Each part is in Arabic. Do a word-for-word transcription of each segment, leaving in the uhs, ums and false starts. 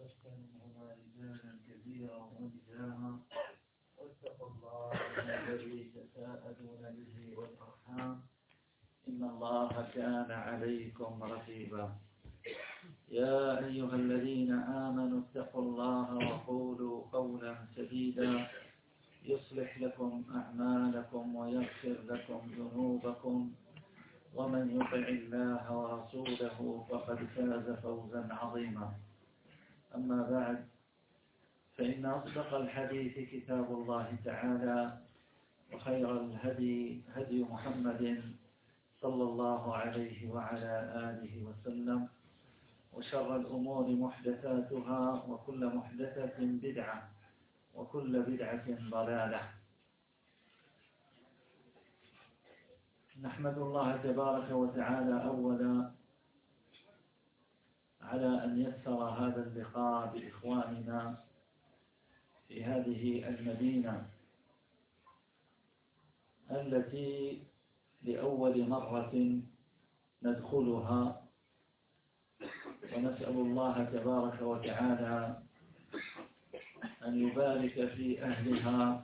وبث منهما رجالا كثيرا ونساء واتقوا الله الذي تساءلون به والأرحام إن الله كان عليكم رقيبا. يا أيها الذين آمنوا اتقوا الله وقولوا قولا سديدا يصلح لكم أعمالكم ويغفر لكم ذنوبكم ومن يطع الله ورسوله فقد فاز فوزا عظيما. أما بعد، فإن أصدق الحديث كتاب الله تعالى، وخير الهدي هدي محمد صلى الله عليه وعلى آله وسلم، وشر الأمور محدثاتها، وكل محدثة بدعة، وكل بدعة ضلالة. نحمد الله تبارك وتعالى أولا على أن يسر هذا اللقاء بإخواننا في هذه المدينة التي لأول مرة ندخلها، ونسأل الله تبارك وتعالى أن يبارك في أهلها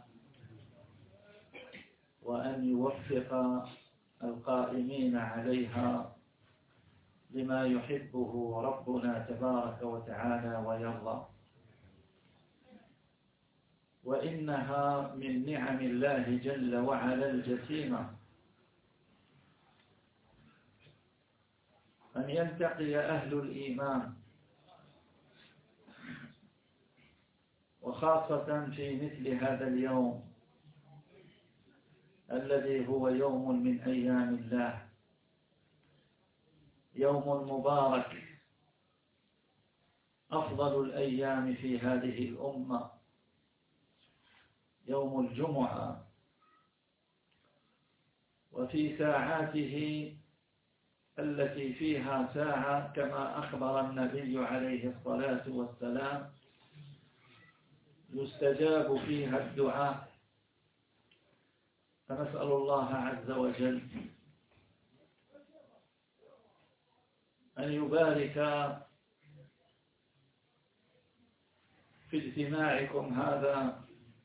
وأن يوفق القائمين عليها لما يحبه ربنا تبارك وتعالى ويرضى. وإنها من نعم الله جل وعلا الجسيمة أن يلتقي أهل الإيمان، وخاصة في مثل هذا اليوم الذي هو يوم من أيام الله، يوم مبارك، أفضل الأيام في هذه الأمة، يوم الجمعة. وفي ساعاته التي فيها ساعة كما أخبر النبي عليه الصلاة والسلام يستجاب فيها الدعاء، فنسأل الله عز وجل أن يبارك في اجتماعكم هذا،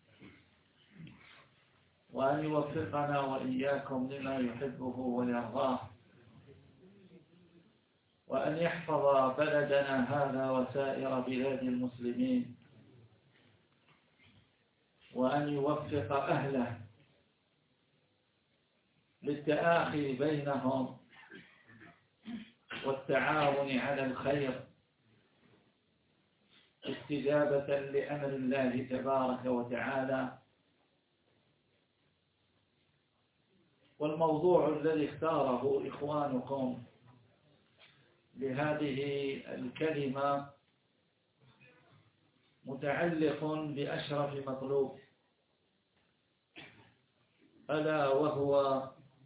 وأن يوفقنا وإياكم لما يحبه ويرضاه، وأن يحفظ بلدنا هذا وسائر بلاد المسلمين، وأن يوفق أهله للتآخي بينهم والتعاون على الخير استجابة لأمر الله تبارك وتعالى. والموضوع الذي اختاره إخوانكم لهذه الكلمة متعلق بأشرف مطلوب، ألا وهو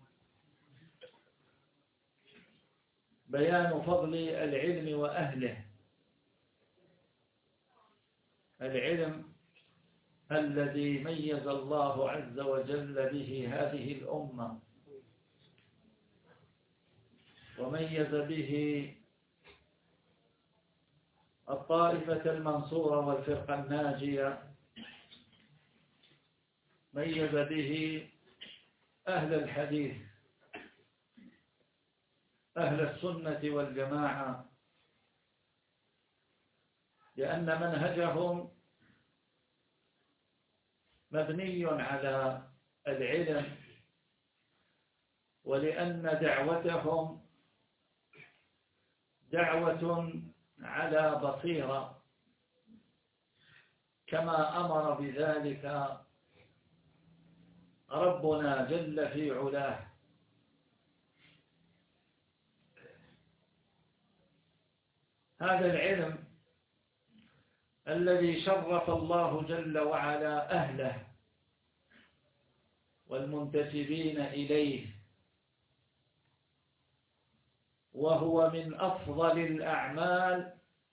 بيان فضل العلم وأهله. العلم الذي ميز الله عز وجل به هذه الأمة، وميز به الطائفة المنصورة والفرقة الناجية، ميز به أهل الحديث، أهل السنة والجماعة، لأن منهجهم مبني على العلم، ولأن دعوتهم دعوة على بصيرة، كما أمر بذلك ربنا جل في علاه. هذا العلم الذي شرف الله جل وعلا أهله والمنتسبين إليه، وهو من أفضل الأعمال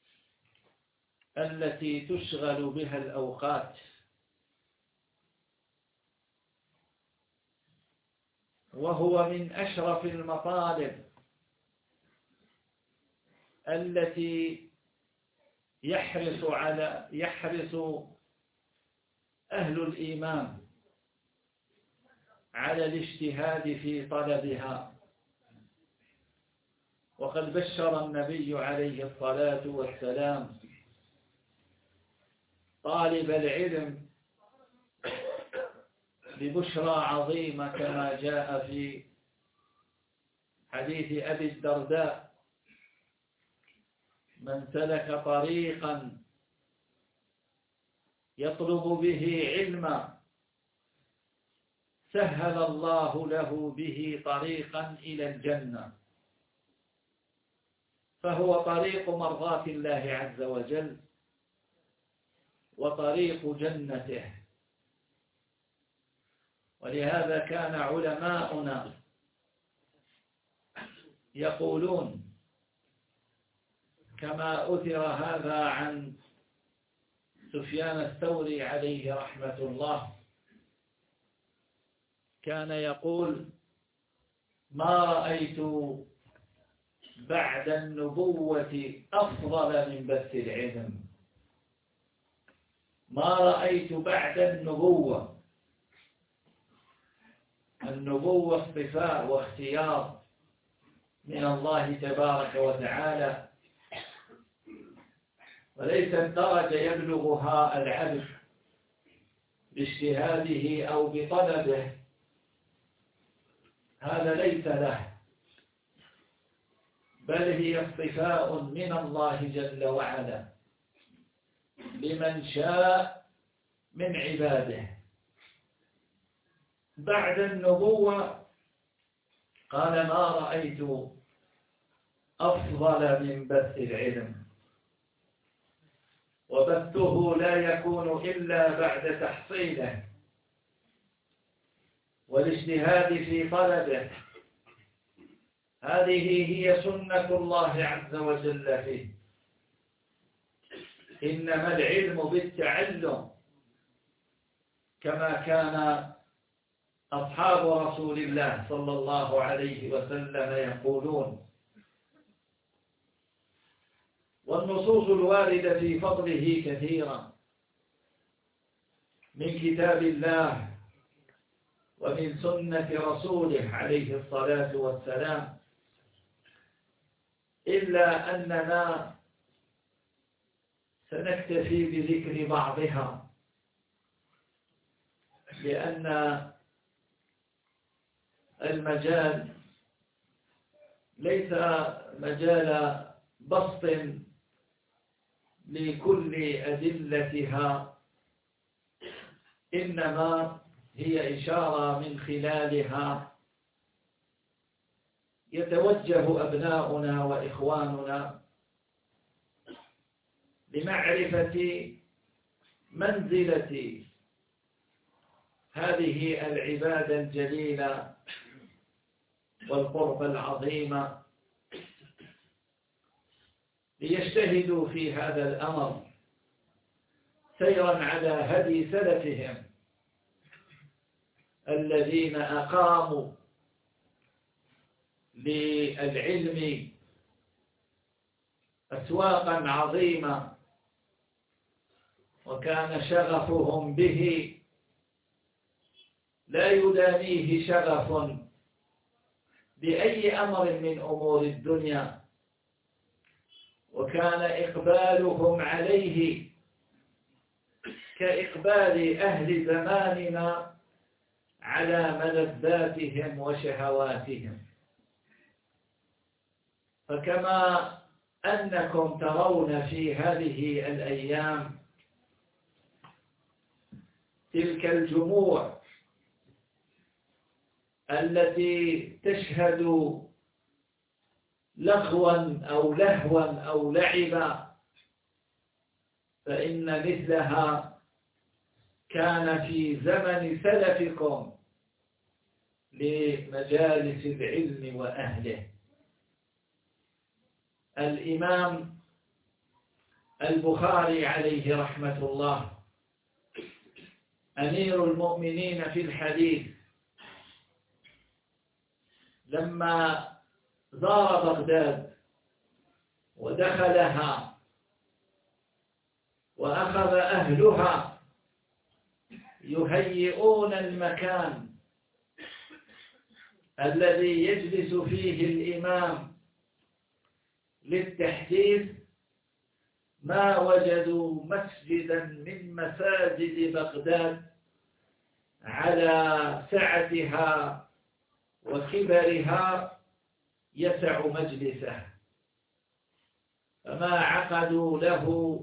التي تشغل بها الأوقات، وهو من أشرف المطالب التي يحرص على يحرص أهل الإيمان على الاجتهاد في طلبها. وقد بشر النبي عليه الصلاة والسلام طالب العلم ببشرى عظيمة كما جاء في حديث أبي الدرداء: من سلك طريقا يطلب به علما سهل الله له به طريقا إلى الجنة. فهو طريق مرضاة الله عز وجل وطريق جنته. ولهذا كان علماؤنا يقولون كما أثر هذا عن سفيان الثوري عليه رحمة الله، كان يقول: ما رأيت بعد النبوة أفضل من بث العلم. ما رأيت بعد النبوة، النبوة اصطفاء واختيار من الله تبارك وتعالى، وليست درجة يبلغها العبد باجتهاده أو بطلبه، هذا ليس له، بل هي اصطفاء من الله جل وعلا لمن شاء من عباده. بعد النبوة قال: ما رأيت أفضل من بث العلم، وبثه لا يكون إلا بعد تحصيله والاجتهاد في طلبه. هذه هي سنة الله عز وجل فيه. إنما العلم بالتعلم، كما كان أصحاب رسول الله صلى الله عليه وسلم يقولون. والنصوص الواردة في فضله كثيرة من كتاب الله ومن سنة رسوله عليه الصلاة والسلام، إلا أننا سنكتفي بذكر بعضها، لأن المجال ليس مجال بسط لكل أدلتها، إنما هي إشارة من خلالها يتوجه أبناؤنا وإخواننا لمعرفة منزلة هذه العبادة الجليلة والقرب العظيم، ليجتهدوا في هذا الأمر سيرا على هدي سلفهم الذين أقاموا للعلم أسواقا عظيمة، وكان شغفهم به لا يدانيه شغف بأي أمر من أمور الدنيا، وكان إقبالهم عليه كإقبال أهل زماننا على ملذاتهم وشهواتهم. فكما أنكم ترون في هذه الأيام تلك الجموع التي تشهد لغوا أو لهوا أو لعبا، فإن مثلها كان في زمن سلفكم لمجالس العلم وأهله. الإمام البخاري عليه رحمة الله أمير المؤمنين في الحديث، لما زار بغداد ودخلها وأخذ أهلها يهيئون المكان الذي يجلس فيه الإمام للتحديث، ما وجدوا مسجدا من مساجد بغداد على سعتها وكبرها يسع مجلسه، فما عقدوا له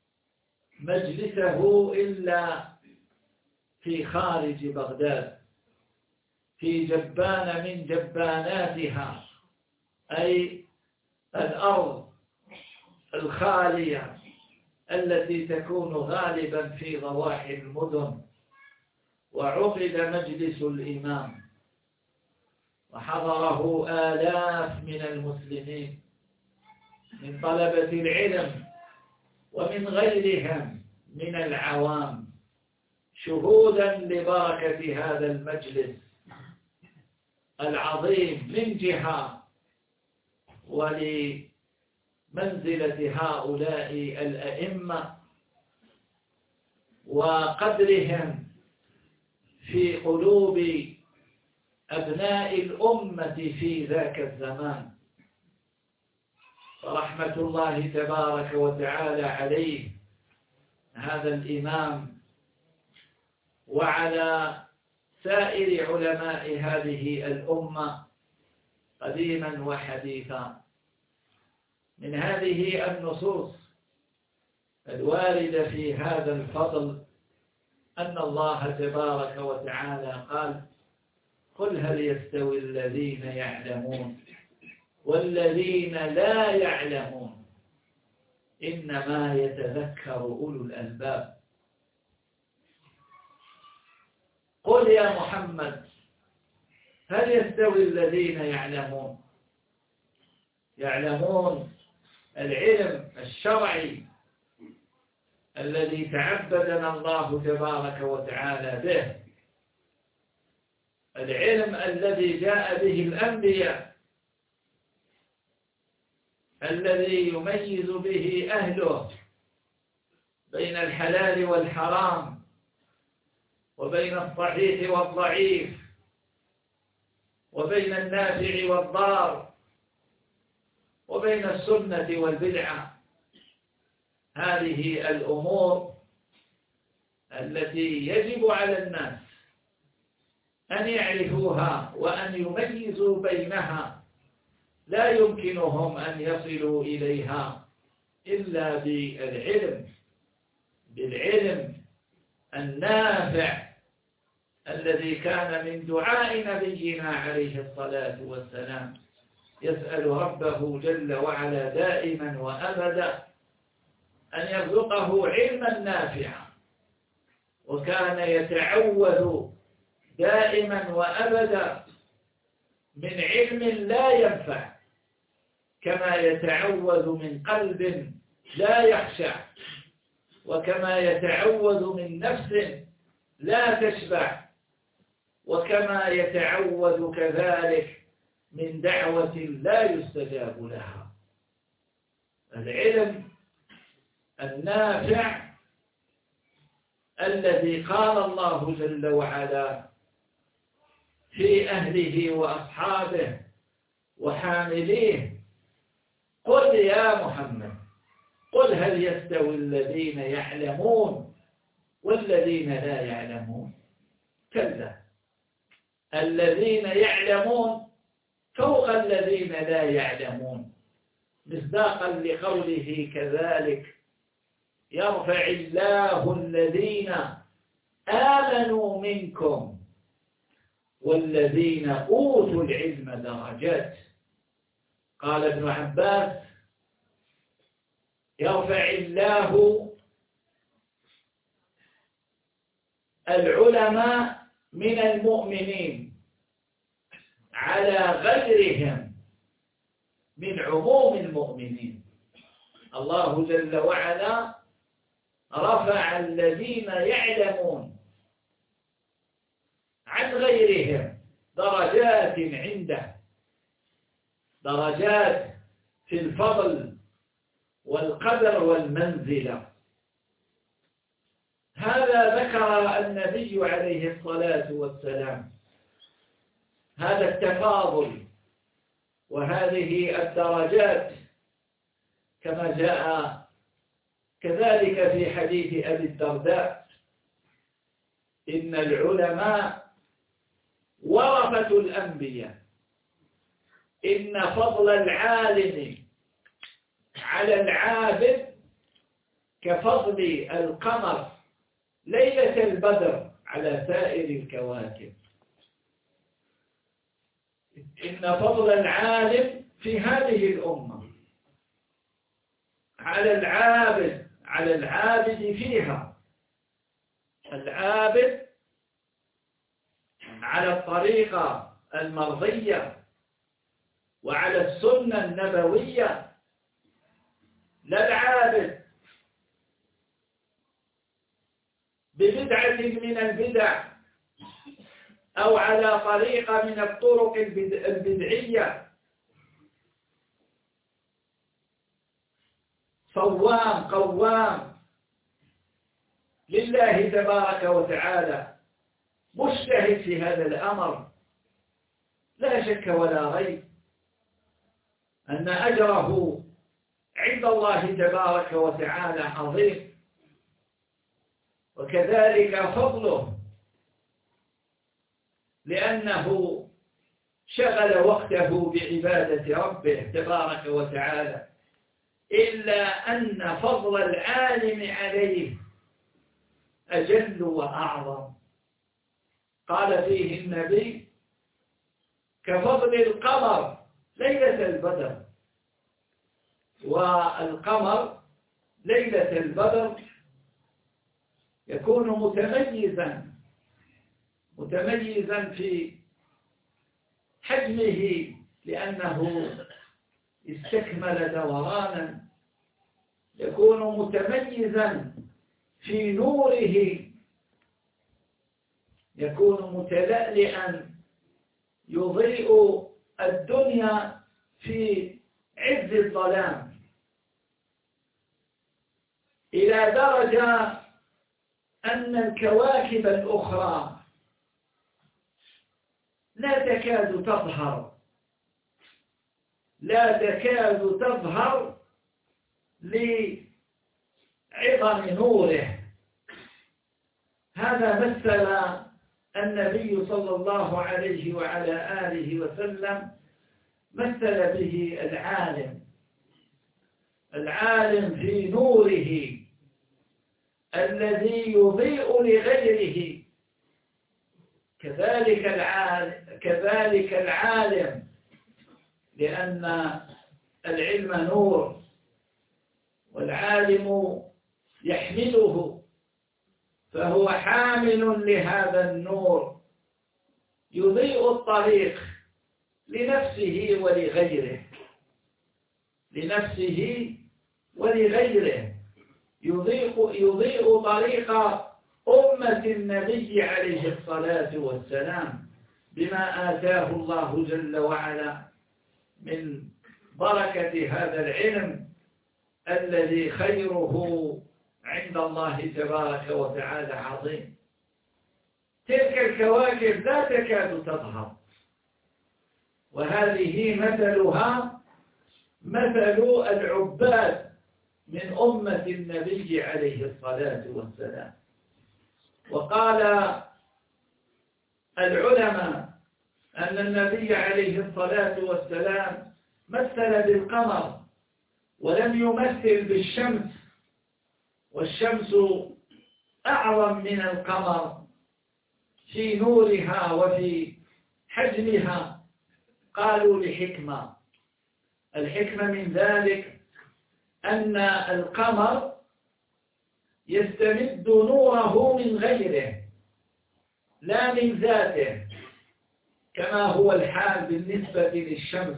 مجلسه إلا في خارج بغداد، في جبانة من جباناتها، أي الأرض الخالية التي تكون غالبا في ضواحي المدن. وعقد مجلس الإمام وحضره آلاف من المسلمين من طلبة العلم ومن غيرهم من العوام، شهودا لبركة هذا المجلس العظيم من جهة، ولمنزلة هؤلاء الأئمة وقدرهم في قلوب أبناء الأمة في ذاك الزمان. فرحمة الله تبارك وتعالى عليه هذا الإمام وعلى سائر علماء هذه الأمة قديما وحديثا. من هذه النصوص الواردة في هذا الفضل أن الله تبارك وتعالى قال: قل هل يستوي الذين يعلمون والذين لا يعلمون إنما يتذكر أولو الألباب. قل يا محمد هل يستوي الذين يعلمون، يعلمون العلم الشرعي الذي تعبدنا الله تبارك وتعالى به، العلم الذي جاء به الأنبياء، الذي يميز به أهله بين الحلال والحرام وبين الصحيح والضعيف وبين النافع والضار وبين السنة والبدعة. هذه الأمور التي يجب على الناس أن يعرفوها وأن يميزوا بينها، لا يمكنهم أن يصلوا إليها إلا بالعلم، بالعلم النافع الذي كان من دعاء نبينا عليه الصلاة والسلام، يسأل ربه جل وعلا دائما وأبدا أن يرزقه علما نافعا، وكان يتعوذ دائما وأبدا من علم لا ينفع، كما يتعوذ من قلب لا يخشع، وكما يتعوذ من نفس لا تشبع، وكما يتعوذ كذلك من دعوة لا يستجاب لها. العلم النافع الذي قال الله جل وعلا في أهله وأصحابه وحامليه: قل يا محمد قل هل يستوي الذين يعلمون والذين لا يعلمون. كلا، الذين يعلمون فوق الذين لا يعلمون، مصداقا لقوله كذلك: يرفع الله الذين آمنوا منكم والذين أوتوا العلم درجات. قال ابن عباس: يرفع الله العلماء من المؤمنين على غيرهم من عموم المؤمنين. الله جل وعلا رفع الذين يعلمون عن غيرهم درجات عنده، درجات في الفضل والقدر والمنزلة. هذا ذكر النبي عليه الصلاة والسلام، هذا التفاضل وهذه الدرجات كما جاء كذلك في حديث أبي الدرداء: إن العلماء ورثة الأنبياء، إن فضل العالم على العابد كفضل القمر ليلة البدر على سائر الكواكب. إن فضل العالم في هذه الأمة على العابد على العابد فيها، العابد على الطريقة المرضية وعلى السنة النبوية، لا العابد ببدعة من البدع أو على طريقة من الطرق البدعية. صوام قوام لله تبارك وتعالى، مجتهد في هذا الأمر، لا شك ولا ريب أن أجره عند الله تبارك وتعالى عظيم، وكذلك فضله، لأنه شغل وقته بعبادة ربه تبارك وتعالى. إلا أن فضل العالم عليه أجل وأعظم. قال فيه النبي: كفضل القمر ليلة البدر. والقمر ليلة البدر يكون متميزا متميزا في حجمه، لأنه استكمل دورانا، يكون متميزا في نوره، يكون متلألئا يضيء الدنيا في عز الظلام، إلى درجة أن الكواكب الأخرى لا تكاد تظهر لا تكاد تظهر لعظم نوره. هذا مثل النبي صلى الله عليه وعلى آله وسلم، مثل به العالم العالم في نوره الذي يضيء لغيره. كذلك العالم كذلك العالم لأن العلم نور، والعالم يحمله، فهو حامل لهذا النور، يضيء الطريق لنفسه ولغيره لنفسه ولغيره يضيء يضيء طريق أمة النبي عليه الصلاة والسلام بما آتاه الله جل وعلا من بركة هذا العلم الذي خيره عند الله تبارك وتعالى عظيم. تلك الكواكب لا تكاد تظهر، وهذه مثلها مثل العباد من أمة النبي عليه الصلاة والسلام. وقال العلماء أن النبي عليه الصلاة والسلام مثل بالقمر ولم يمثل بالشمس، والشمس أعظم من القمر في نورها وفي حجمها. قالوا لحكمة، الحكمة من ذلك أن القمر يستمد نوره من غيره لا من ذاته، كما هو الحال بالنسبة للشمس.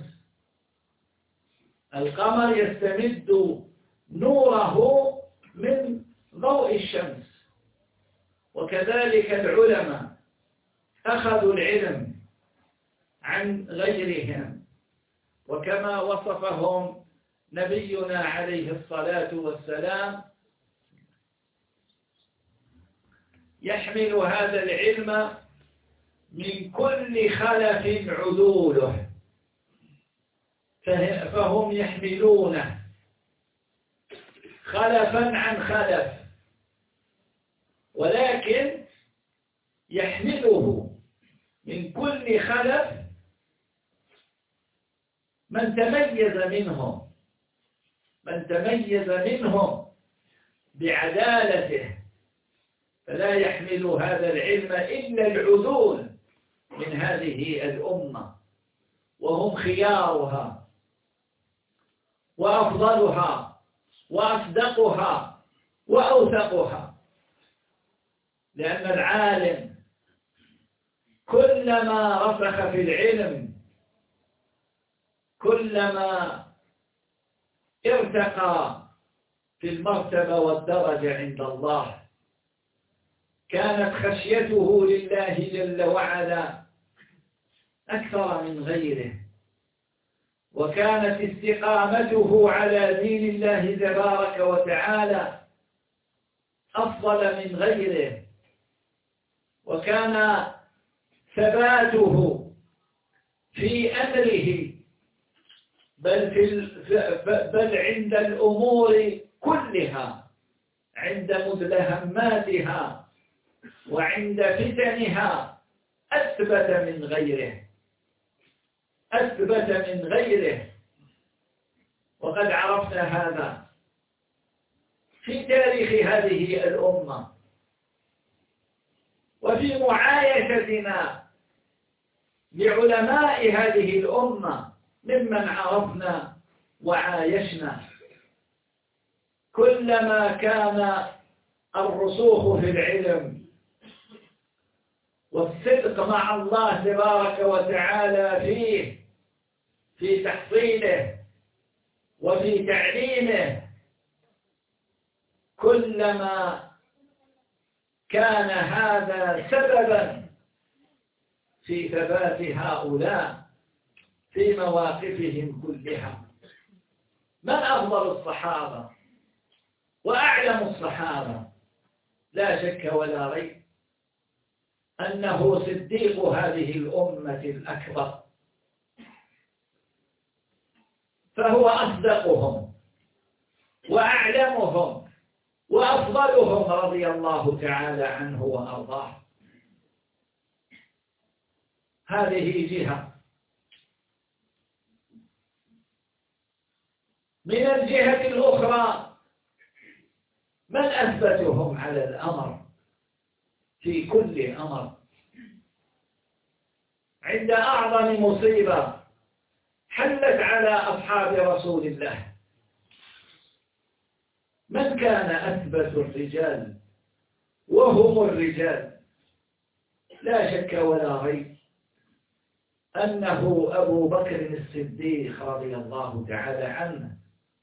القمر يستمد نوره من ضوء الشمس، وكذلك العلماء أخذوا العلم عن غيرهم، وكما وصفهم نبينا عليه الصلاة والسلام يحمل هذا العلم من كل خلف عدوله، فهم يحملونه خلفا عن خلف، ولكن يحمله من كل خلف من تميز منهم من تميز منهم بعدالته، فلا يحمل هذا العلم إلا العدول من هذه الأمة، وهم خيارها وأفضلها وأصدقها وأوثقها، لأن العالم كلما رسخ في العلم كلما ارتقى في المرتبة والدرجة عند الله، كانت خشيته لله جل وعلا أكثر من غيره، وكانت استقامته على دين الله تبارك وتعالى أفضل من غيره، وكان ثباته في أمره بل, في بل عند الأمور كلها، عند مدلهماتها وعند فتنها أثبت من غيره أثبت من غيره وقد عرفنا هذا في تاريخ هذه الأمة وفي معايشتنا لعلماء هذه الأمة ممن عرفنا وعايشنا. كلما كان الرسوخ في العلم والصدق مع الله تبارك وتعالى فيه في تحصيله وفي تعليمه، كلما كان هذا سببا في ثبات هؤلاء في مواقفهم كلها. من أفضل الصحابة وأعلم الصحابة؟ لا شك ولا ريب أنه صديق هذه الأمة الأكبر، فهو أصدقهم وأعلمهم وأفضلهم رضي الله تعالى عنه وأرضاه. هذه جهة. من الجهة الأخرى من أثبتهم على الأمر في كل أمر؟ عند أعظم مصيبة حلت على أصحاب رسول الله من كان أثبت الرجال وهم الرجال؟ لا شك ولا ريب أنه أبو بكر الصديق رضي الله تعالى عنه.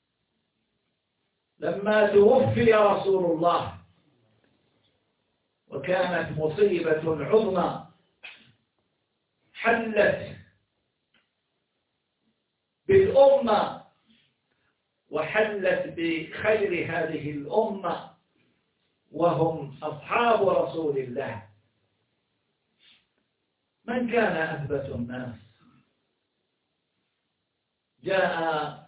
لما توفي رسول الله وكانت مصيبة عظمى حلت بالأمة وحلت بخير هذه الأمة وهم أصحاب رسول الله، من كان أثبت الناس؟ جاء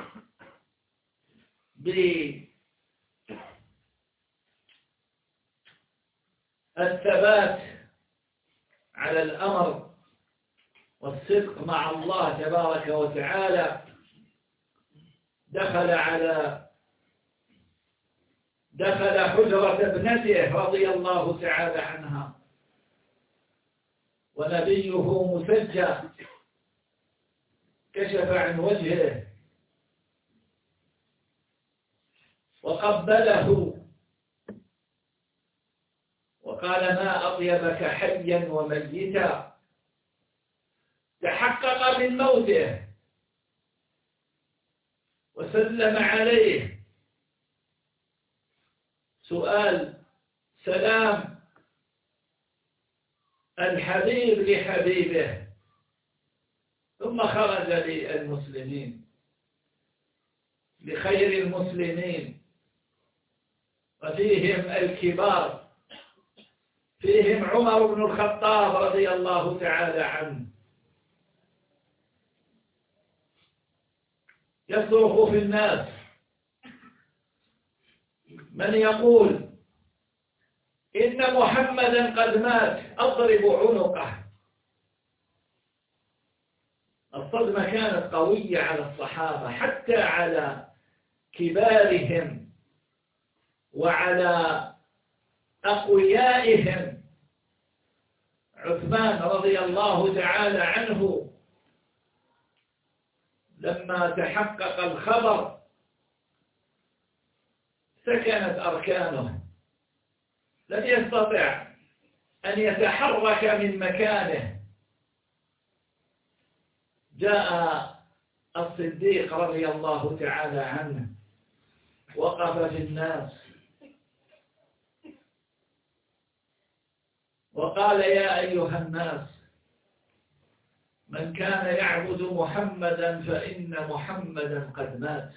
بالثبات على الأمر والصدق مع الله تبارك وتعالى، دخل على دخل حجرة ابنته رضي الله تعالى عنها ونبيه مسجى، كشف عن وجهه وقبله وقال ما أطيبك حيا وميتا، تحقق من موته وسلم عليه. سؤال سلام الحبيب لحبيبه، ثم خرج للمسلمين لخير المسلمين وفيهم الكبار فيهم عمر بن الخطاب رضي الله تعالى عنه يصرخ في الناس من يقول إن محمدا قد مات أضرب عنقه. الصدمة كانت قوية على الصحابة حتى على كبارهم وعلى أقويائهم. عثمان رضي الله تعالى عنه لما تحقق الخبر سكنت أركانه، لم يستطع أن يتحرك من مكانه. جاء الصديق رضي الله تعالى عنه وقف في الناس وقال يا أيها الناس من كان يعبد محمدا فإن محمدا قد مات،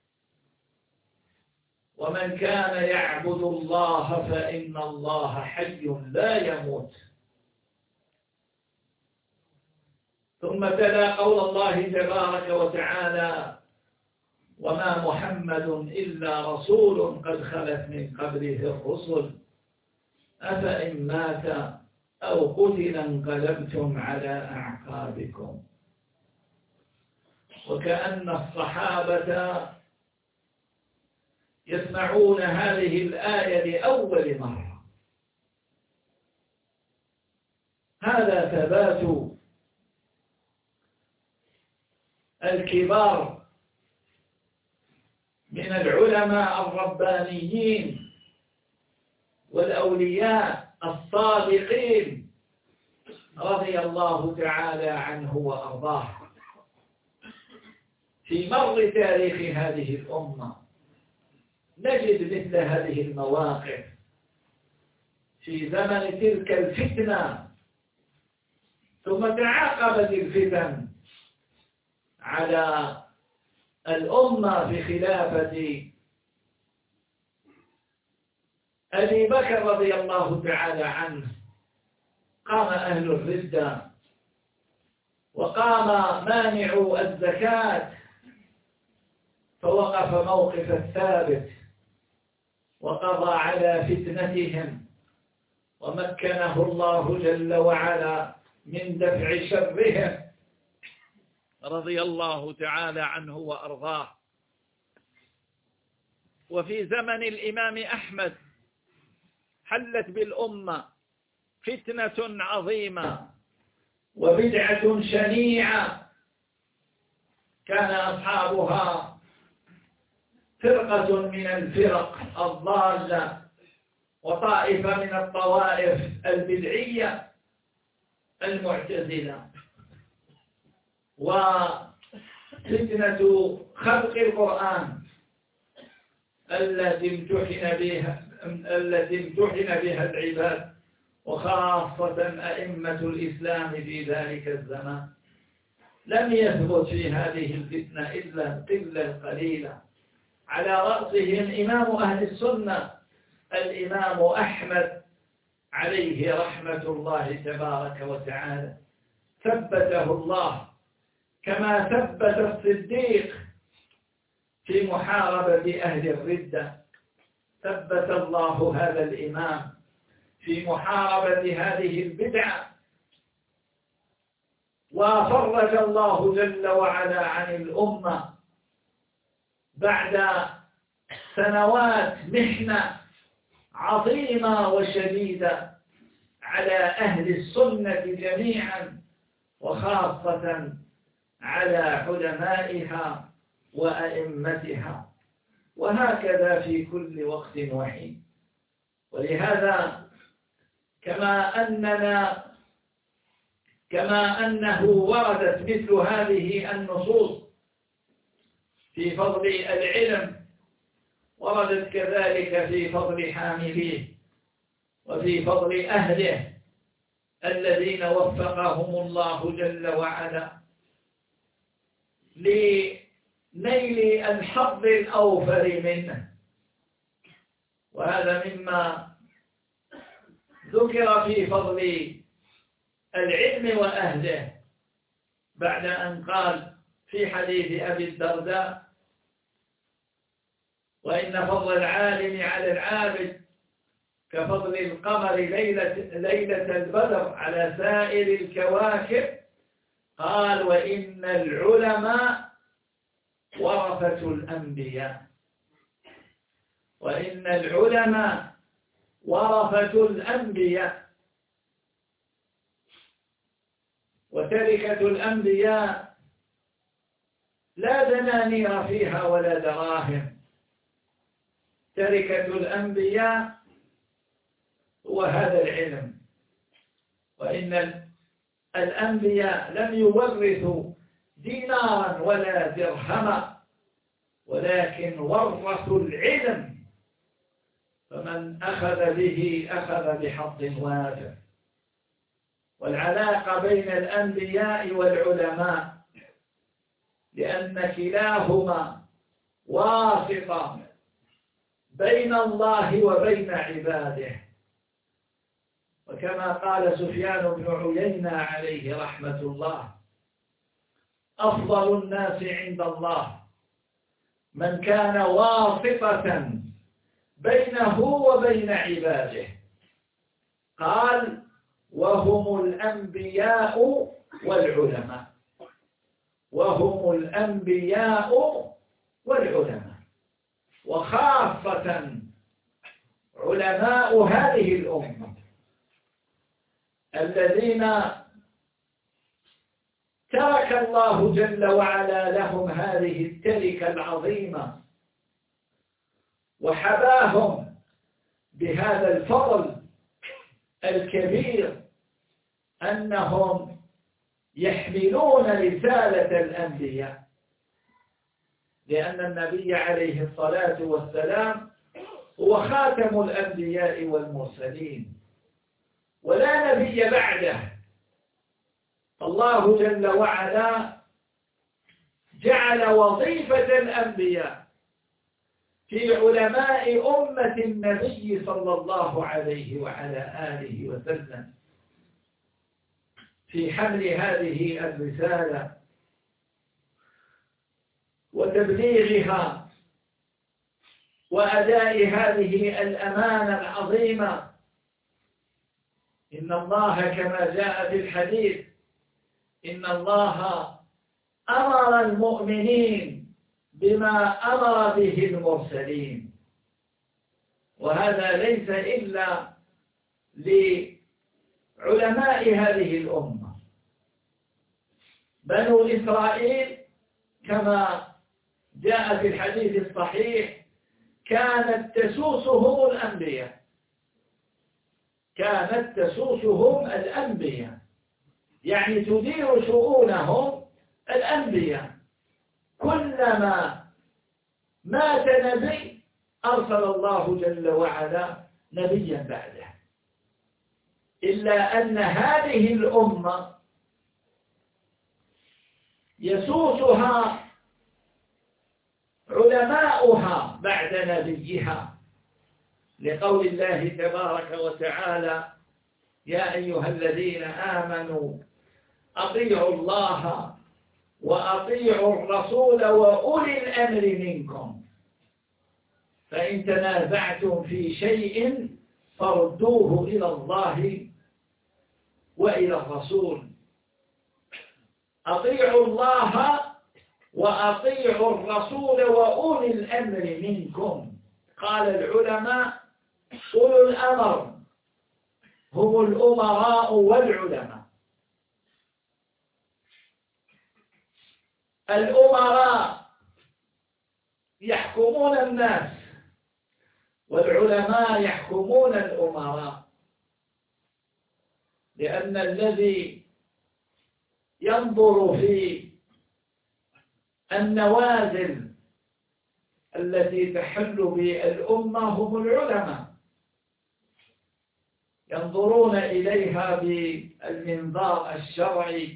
ومن كان يعبد الله فإن الله حي لا يموت. ثم تلا قول الله تبارك وتعالى وما محمد إلا رسول قد خلت من قبله الرسل أفإن مات أو قتل انقلبتم على أعقابكم. وكأن الصحابة يسمعون هذه الآية لأول مرة. هذا ثبات الكبار من العلماء الربانيين والأولياء الصادقين رضي الله تعالى عنه وأرضاه في مر تاريخ هذه الأمة. نجد مثل هذه المواقف في زمن تلك الفتنة، ثم تعاقبت الفتن على الأمة في خلافة أبي بكر رضي الله تعالى عنه. قام أهل الردة وقام مانع الزكاة فوقف موقف الثابت وقضى على فتنتهم، ومكنه الله جل وعلا من دفع شرهم رضي الله تعالى عنه وأرضاه. وفي زمن الإمام أحمد حلت بالأمة فتنة عظيمة وبدعة شنيعة كان أصحابها فرقة من الفرق الضالة وطائفة من الطوائف البدعية المعتزلة. وفتنة خلق القرآن التي امتحن بها التي امتحن بها العباد وخاصة أئمة الإسلام في ذلك الزمان. لم يثبت في هذه الفتنة إلا قلة قليلة، على رأسهم إمام أهل السنة الإمام أحمد عليه رحمة الله تبارك وتعالى، ثبته الله كما ثبت الصديق في محاربة أهل الردة. ثبت الله هذا الإمام في محاربة هذه البدعة، وفرج الله جل وعلا عن الأمة بعد سنوات محنة عظيمة وشديدة على أهل السنة جميعا، وخاصة على علمائها وأئمتها، وهكذا في كل وقت وحين. ولهذا كما أننا كما أنه وردت مثل هذه النصوص في فضل العلم، وردت كذلك في فضل حامليه وفي فضل أهله الذين وفقهم الله جل وعلا لنيل الحظ الأوفر منه. وهذا مما ذكر في فضل العلم وأهله بعد أن قال في حديث أبي الدرداء: وإن فضل العالم على العابد كفضل القمر ليلة, ليلة البدر على سائر الكواكب. قال: وإن العلماء ورثة الأنبياء، وإن العلماء ورثة الأنبياء، وتركة الأنبياء لا دنانير فيها ولا دراهم. تركة الأنبياء هو هذا العلم، وإن الأنبياء لم يورثوا دينارا ولا درهما، ولكن ورثوا العلم، فمن أخذ به أخذ بحظ وافر. والعلاقة بين الأنبياء والعلماء لأن كلاهما واسطة بين الله وبين عباده. وكما قال سفيان بن عيينة عليه رحمة الله: أفضل الناس عند الله من كان واسطة بينه وبين عباده. قال: وهم الأنبياء والعلماء، وهم الأنبياء والعلماء، وخاصة علماء هذه الأمة الذين ترك الله جل وعلا لهم هذه التركة العظيمة، وحباهم بهذا الفضل الكبير أنهم يحملون رسالة الأنبياء، لأن النبي عليه الصلاة والسلام هو خاتم الأنبياء والمرسلين، ولا نبي بعده. الله جل وعلا جعل وظيفة الأنبياء في علماء أمة النبي صلى الله عليه وعلى آله وسلم في حمل هذه الرسالة وتبليغها وأداء هذه الأمانة العظيمة. إن الله كما جاء في الحديث: إن الله أمر المؤمنين بما أمر به المرسلين. وهذا ليس إلا لعلماء هذه الأمة. بنو إسرائيل كما جاء في الحديث الصحيح كانت تسوسهم الأنبياء، كانت تسوسهم الأنبياء، يعني تدير شؤونهم الأنبياء. كلما مات نبي أرسل الله جل وعلا نبيا بعده، إلا أن هذه الأمة يسوسها علماؤها بعد نبيها، لقول الله تبارك وتعالى: يا أيها الذين آمنوا أطيعوا الله وأطيعوا الرسول وأولي الأمر منكم، فإن تنازعتم في شيء فردوه إلى الله وإلى الرسول. أطيعوا الله وأطيعوا الرسول وأولي الأمر منكم. قال العلماء: أولو الأمر هم الأمراء والعلماء. الأمراء يحكمون الناس، والعلماء يحكمون الأمراء، لأن الذي ينظر في النوازل التي تحل بالأمة هم العلماء، ينظرون إليها بالمنظار الشرعي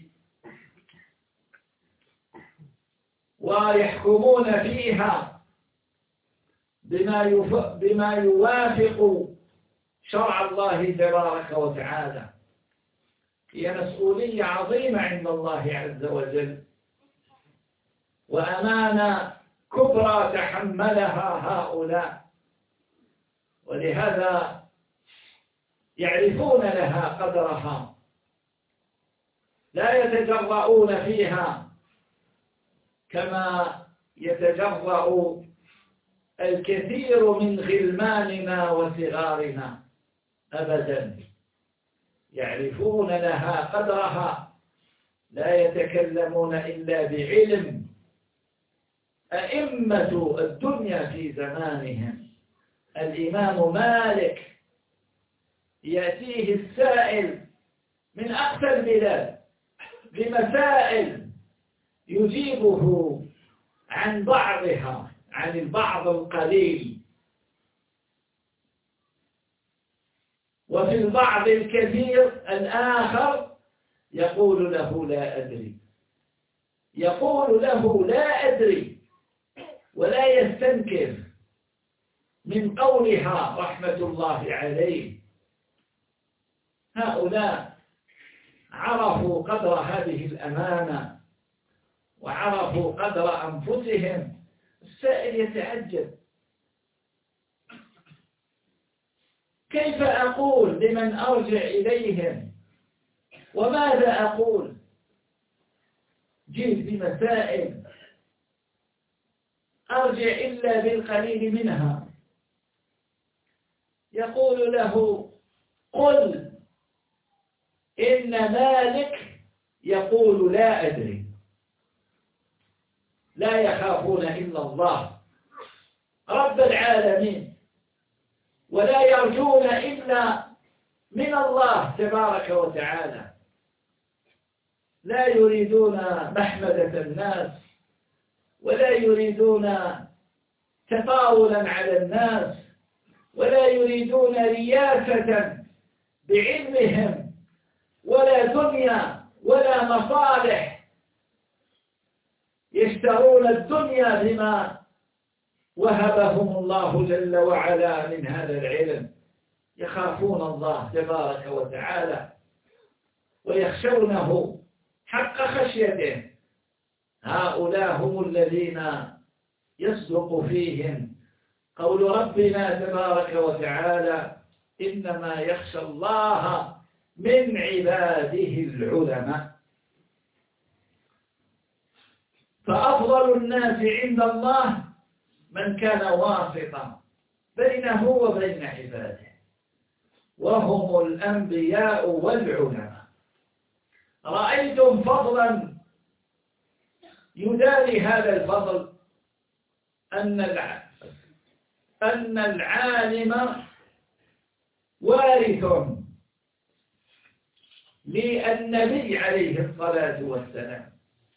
ويحكمون فيها بما بما يوافق شرع الله تبارك وتعالى. هي مسؤولية عظيمة عند الله عز وجل، وأمانة كبرى تحملها هؤلاء، ولهذا يعرفون لها قدرها، لا يتجرؤون فيها كما يتجرأ الكثير من غلماننا وصغارنا، أبدا. يعرفون لها قدرها، لا يتكلمون إلا بعلم. أئمة الدنيا في زمانهم الإمام مالك يأتيه السائل من أقصى البلاد بمسائل يجيبه عن بعضها، عن البعض القليل، وفي البعض الكثير الآخر يقول له لا أدري، يقول له لا أدري، ولا يستنكر من قولها رحمة الله عليه. هؤلاء عرفوا قدر هذه الأمانة وعرفوا قدر أنفسهم. السائل يتعجب: كيف أقول لمن أرجع إليهم؟ وماذا أقول؟ جئت بمسائل أرجع إلا بالقليل منها. يقول له: قل إن مالك يقول لا أدري. لا يخافون إلا الله رب العالمين، ولا يرجون إلا من الله تبارك وتعالى. لا يريدون محمدة الناس، ولا يريدون تطاولا على الناس، ولا يريدون رياسة بعلمهم، ولا دنيا ولا مصالح. يشترون الدنيا بما وهبهم الله جل وعلا من هذا العلم. يخافون الله تبارك وتعالى ويخشونه حق خشيته. هؤلاء هم الذين يصدق فيهم قول ربنا تبارك وتعالى: إنما يخشى الله من عباده العلماء. فأفضل الناس عند الله من كان واسطا بينه وبين عباده، وهم الأنبياء والعلماء. رأيتم فضلا يداري هذا الفضل أن أن العالم وارث للنبي عليه الصلاة والسلام.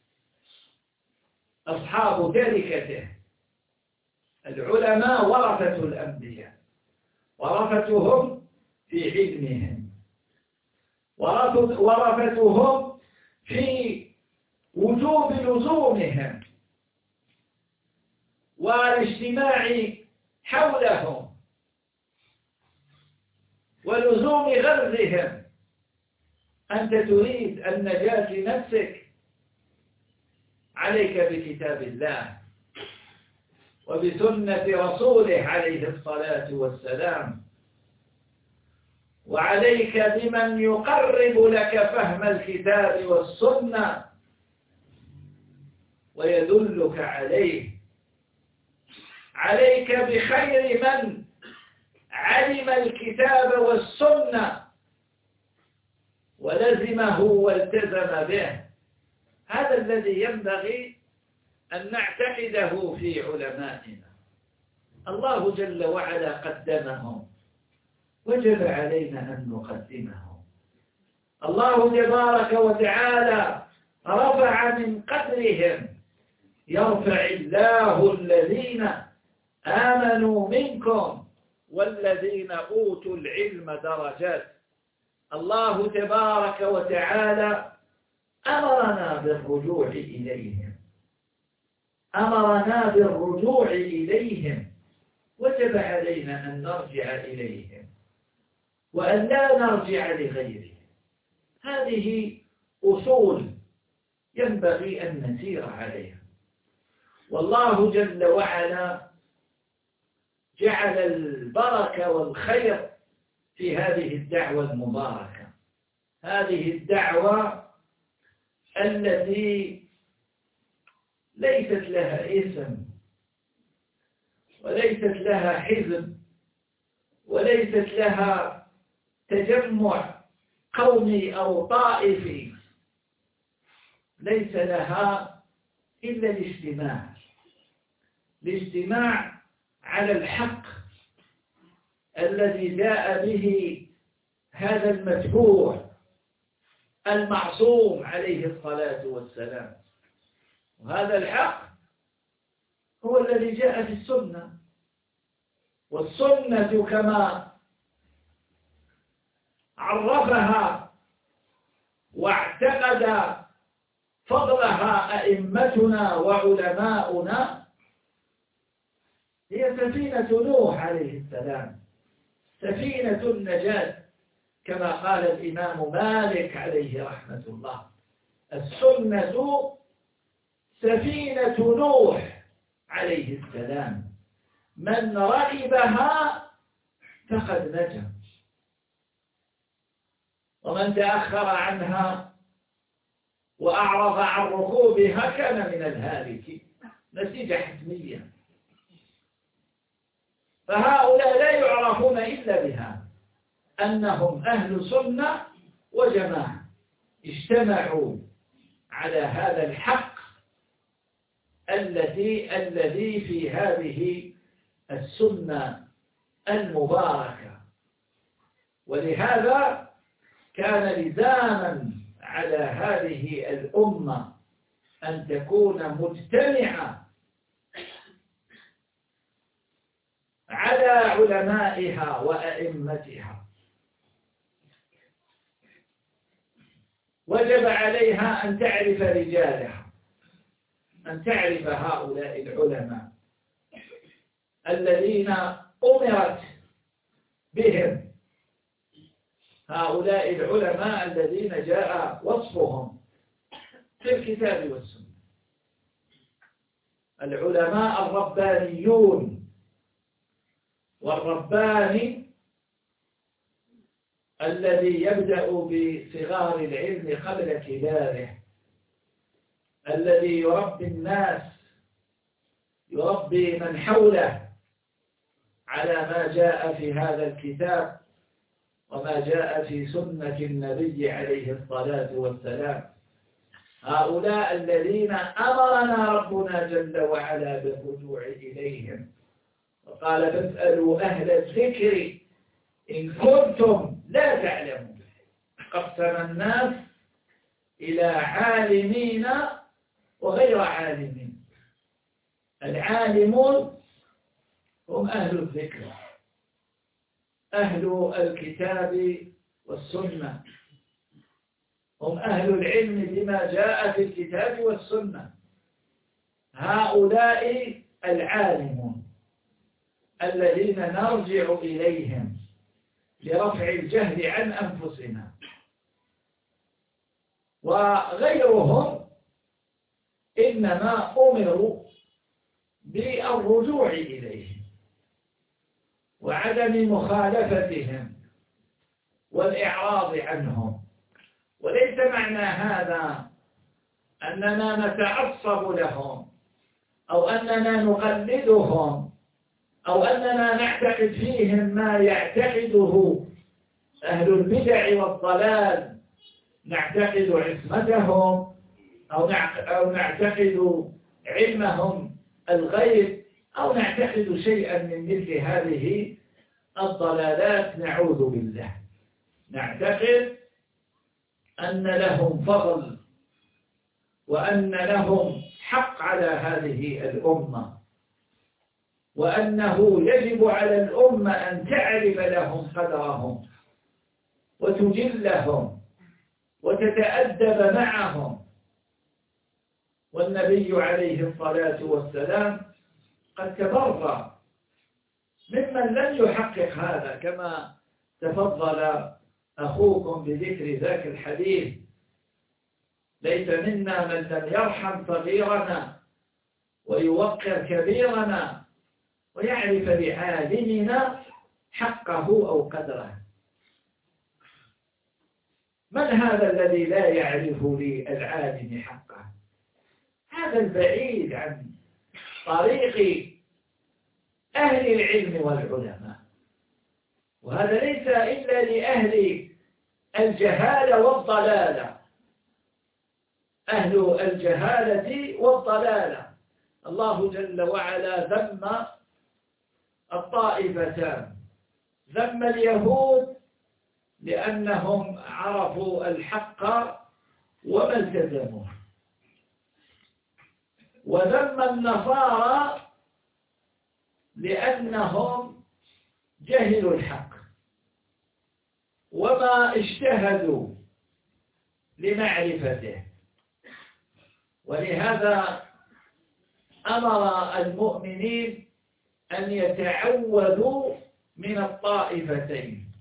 أصحاب تركته العلماء ورثة الأنبياء، ورثتهم في علمهم، ورثتهم في وجوب لزومهم والاجتماع حولهم ولزوم غرزهم. أنت تريد النجاة لنفسك، عليك بكتاب الله وبسنة رسوله عليه الصلاة والسلام، وعليك بمن يقرب لك فهم الكتاب والسنة ويدلك عليه. عليك بخير من علم الكتاب والسنة ولزمه والتزم به. هذا الذي ينبغي أن نعتقده في علمائنا. الله جل وعلا قدمهم، وجب علينا أن نقدمهم. الله تبارك وتعالى رفع من قدرهم: يرفع الله الذين آمنوا منكم والذين أوتوا العلم درجات. الله تبارك وتعالى أمرنا بالرجوع إليهم، أمرنا بالرجوع إليهم، وجب علينا أن نرجع إليهم. وأن لا نرجع لغيره. هذه أصول ينبغي أن نسير عليها. والله جل وعلا جعل البركة والخير في هذه الدعوة المباركة، هذه الدعوة التي ليست لها اسم وليست لها حزب وليست لها تجمع قومي أو طائفي، ليس لها إلا الاجتماع، الاجتماع على الحق الذي جاء به هذا المتبوع المعصوم عليه الصلاة والسلام. وهذا الحق هو الذي جاء في السنة، والسنة كما عرفها واعتقد فضلها أئمتنا وعلماؤنا هي سفينة نوح عليه السلام، سفينة النجاة، كما قال الإمام مالك عليه رحمة الله: السنة سفينة نوح عليه السلام، من ركبها فقد نجا، ومن تأخر عنها وأعرض عن ركوبها كان من الهالك. نتيجة حتمية. فهؤلاء لا يعرفون إلا بها، أنهم أهل سنة وجماعة اجتمعوا على هذا الحق الذي الذي في هذه السنة المباركة. ولهذا كان لزاما على هذه الأمة أن تكون مجتمعة على علمائها وأئمتها. وجب عليها أن تعرف رجالها، أن تعرف هؤلاء العلماء الذين أمرت بهم، هؤلاء العلماء الذين جاء وصفهم في الكتاب والسنة، العلماء الربانيون. والرباني الذي يبدأ بصغار العلم قبل كباره، الذي يربي الناس، يربي من حوله على ما جاء في هذا الكتاب وما جاء في سنة النبي عليه الصلاة والسلام. هؤلاء الذين أمرنا ربنا جل وعلا بالرجوع إليهم، وقال: فاسألوا أهل الذكر إن كنتم لا تعلمون. قسم الناس إلى عالمين وغير عالمين. العالمون هم أهل الذكر، أهل الكتاب والسنة، هم أهل العلم بما جاء في الكتاب والسنة. هؤلاء العالمون الذين نرجع إليهم لرفع الجهل عن أنفسنا، وغيرهم إنما أمروا بالرجوع إليهم وعدم مخالفتهم والإعراض عنهم. وليس معنى هذا أننا نتعصب لهم أو أننا نقلدهم أو أننا نعتقد فيهم ما يعتقده أهل البدع والضلال، نعتقد عصمتهم أو نعتقد علمهم الغيب أو نعتقد شيئا من مثل هذه الضلالات. نعوذ بالله. نعتقد أن لهم فضل وأن لهم حق على هذه الأمة، وأنه يجب على الأمة أن تعرف لهم قدرهم وتجلهم وتتأدب معهم. والنبي عليه الصلاة والسلام قد تبرأ ممن لم يحقق هذا، كما تفضل أخوكم بذكر ذاك الحديث: ليس منا من لم يرحم صغيرنا ويوقر كبيرنا ويعرف لعالمنا حقه أو قدره. من هذا الذي لا يعرف للعالم حقه؟ هذا البعيد عن طريق أهل العلم والعلماء، وهذا ليس إلا لأهل الجهالة والضلالة. أهل الجهالة والضلالة الله جل وعلا ذم الطائفتان: ذم اليهود لأنهم عرفوا الحق وما التزموه، وذم النصارى لأنهم جهلوا الحق وما اجتهدوا لمعرفته. ولهذا أمر المؤمنين أن يتعوذوا من الطائفتين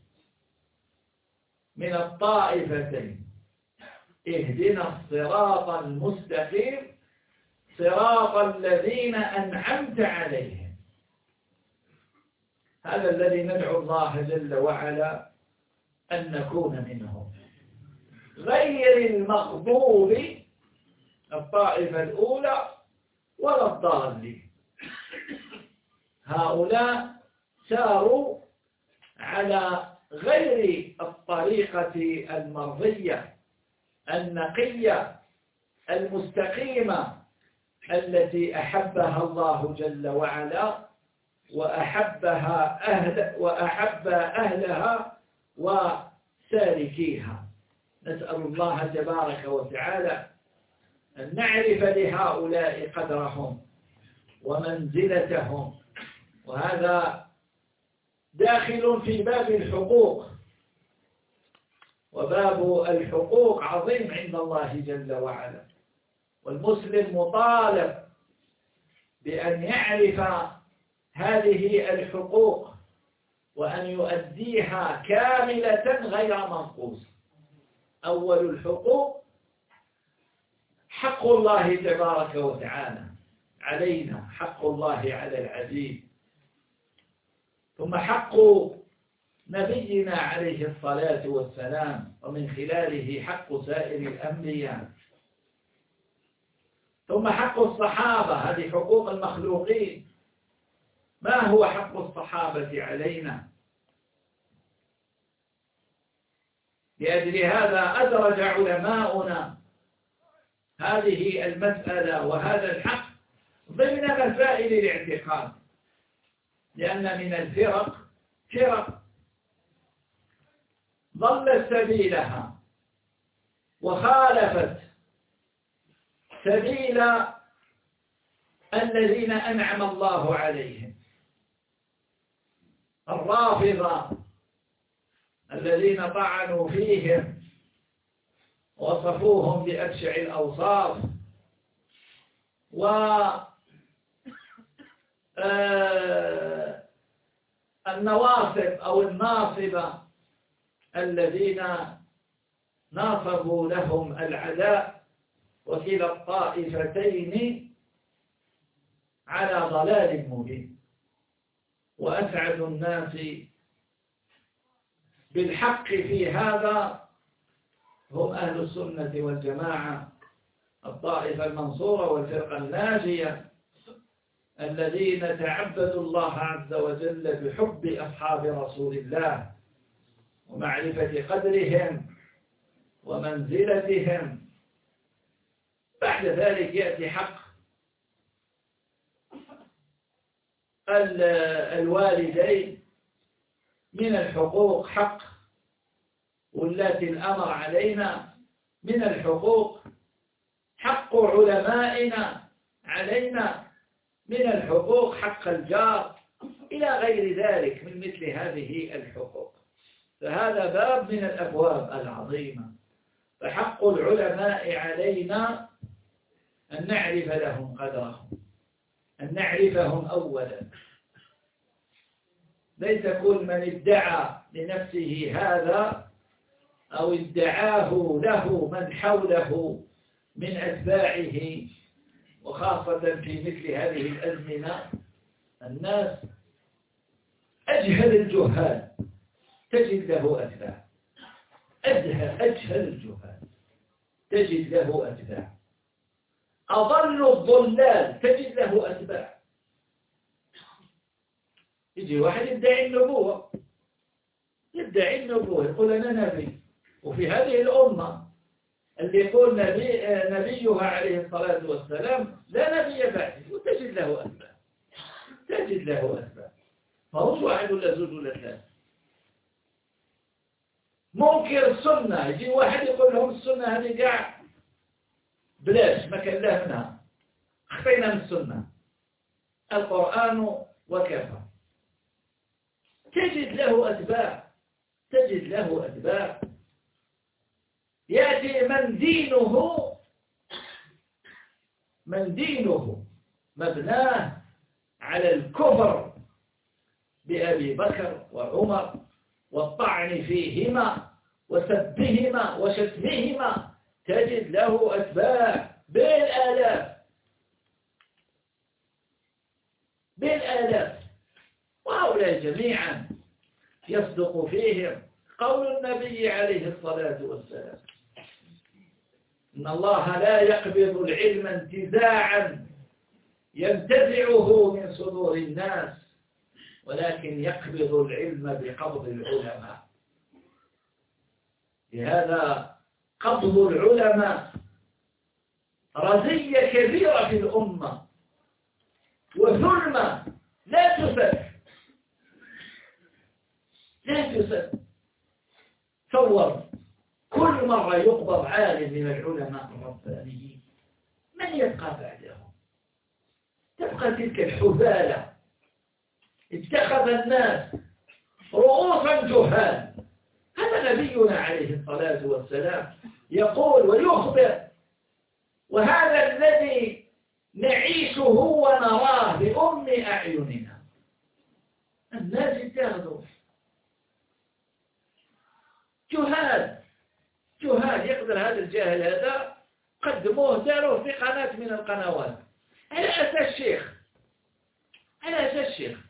من الطائفتين اهدنا الصراط المستقيم صراط الذين أنعمت عليهم. هذا الذي ندعو الله جل وعلا أن نكون منهم، غير المغضوب الطائفة الأولى ولا الضالين. هؤلاء ساروا على غير الطريقة المرضية النقية المستقيمة التي أحبها الله جل وعلا وأحبها أهل وأحب أهلها وسالكيها. نسأل الله تبارك وتعالى أن نعرف لهؤلاء قدرهم ومنزلتهم، وهذا داخل في باب الحقوق، وباب الحقوق عظيم عند الله جل وعلا، والمسلم مطالب بأن يعرف هذه الحقوق وأن يؤديها كاملة غير منقوص. أول الحقوق حق الله تبارك وتعالى علينا، حق الله على العبيد، ثم حق نبينا عليه الصلاة والسلام ومن خلاله حق سائر الأنبياء، ثم حق الصحابة، هذه حقوق المخلوقين. ما هو حق الصحابة علينا؟ لأجل هذا أدرج علماؤنا هذه المسألة وهذا الحق ضمن مسائل الاعتقاد، لأن من الفرق فرق ضلت سبيلها وخالفت سبيل الذين أنعم الله عليهم. الرافضة الذين طعنوا فيهم وصفوهم بأبشع الأوصاف، و النواصب أو الناصبة الذين ناصبوا لهم العداء، وكلا الطائفتين على ضلال مبين. وأسعد الناس بالحق في هذا هم أهل السنة والجماعة، الطائفة المنصورة والفرقة الناجية، الذين تعبدوا الله عز وجل بحب أصحاب رسول الله ومعرفة قدرهم ومنزلتهم. بعد ذلك يأتي حق الوالدين من الحقوق، حق ولاة الأمر علينا من الحقوق، حق علمائنا علينا من الحقوق، حق الجار، إلى غير ذلك من مثل هذه الحقوق. فهذا باب من الأبواب العظيمة. فحق العلماء علينا أن نعرف لهم قدرهم، أن نعرفهم أولا، ليس كل من ادعى لنفسه هذا أو ادعاه له من حوله من أتباعه، وخاصة في مثل هذه الأزمنة الناس أجهل الجهال تجد له أتباع، أجهل الجهال تجد له أتباع، أضل الضلال تجد له أتباع. يجي واحد يدعي النبوة يدعي النبوة يقول أنا نبي، وفي هذه الأمة اللي يقول نبي نبيها عليه الصلاة والسلام لا نبي بعده، وتجد له أتباع تجد له أتباع، فهوش واحد ولا زوج ولا ثلاثة. منكر السنة يجي واحد يقول لهم السنة هذه قاع بلاش ما كان له منها، خفينا من السنة، القرآن وكفى. تجد له أتباع تجد له أتباع. يأتي من دينه من دينه مبناه على الكفر بأبي بكر وعمر والطعن فيهما وسبهما وشتمهما، تجد له أتباع بالآلاف بالآلاف، وهؤلاء جميعا يصدق فيهم قول النبي عليه الصلاة والسلام: إن الله لا يقبض العلم انتزاعا ينتزعه من صدور الناس، ولكن يقبض العلم بقبض العلماء. لهذا قبض العلماء رزية كبيرة في الأمة وظلمة لا تسد لا تسد. تصور كل مرة يقبض عالم من العلماء الربانيين، من يبقى بعدهم؟ تبقى تلك الحبالة. اتخذ الناس رؤوسا جهال. هذا نبينا عليه الصلاة والسلام يقول ويخبر، وهذا الذي نعيشه ونراه بأم أعيننا. الناس اتخذوا جهال جهال يقدر هذا الجاهل هذا قدموه داروه في قناة من القنوات على أساس شيخ على أساس شيخ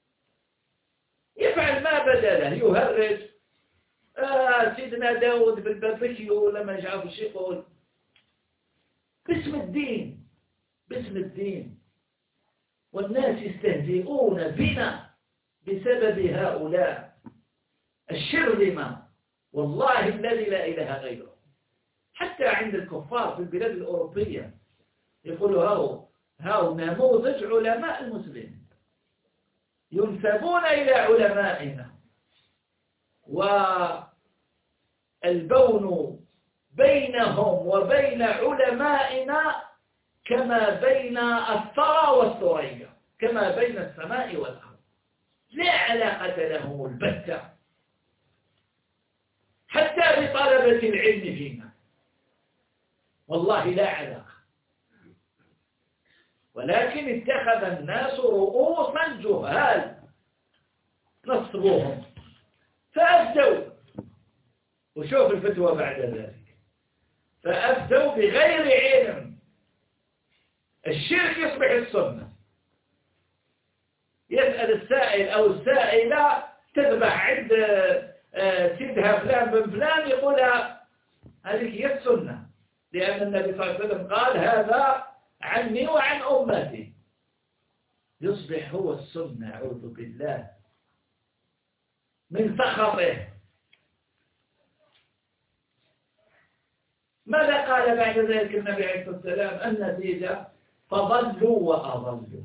يفعل ما بدا له، يهرج آه سيدنا داود بالبربكيو لما جعله الشيخ يقول باسم الدين باسم الدين، والناس يستهزئون بنا بسبب هؤلاء الشرذمة. والله الذي لا إله غيره. حتى عند الكفار في البلاد الأوروبية يقولوا هاو هاو نموذج علماء المسلمين ينسبون إلى علمائنا، والبون بينهم وبين علمائنا كما بين الثرى والثريا، كما بين السماء والأرض، لا علاقة لهم البتة حتى بطلبة العلم فينا، والله لا علاقة. ولكن اتخذ الناس رؤوسا جهال نصبوهم فأفتوا، وشوف الفتوى بعد ذلك، فأفتوا بغير علم. الشرك يصبح السنة. يسأل السائل أو السائلة تذبح عند سيدها فلان بن فلان، يقول هذه هي السنة، لأن النبي صلى الله عليه وسلم قال هذا عني وعن أمتي. يصبح هو السنة، أعوذ بالله من سخطه. ماذا قال بعد ذلك النبي عليه الصلاة والسلام؟ النتيجة فضلوا وأضلوا.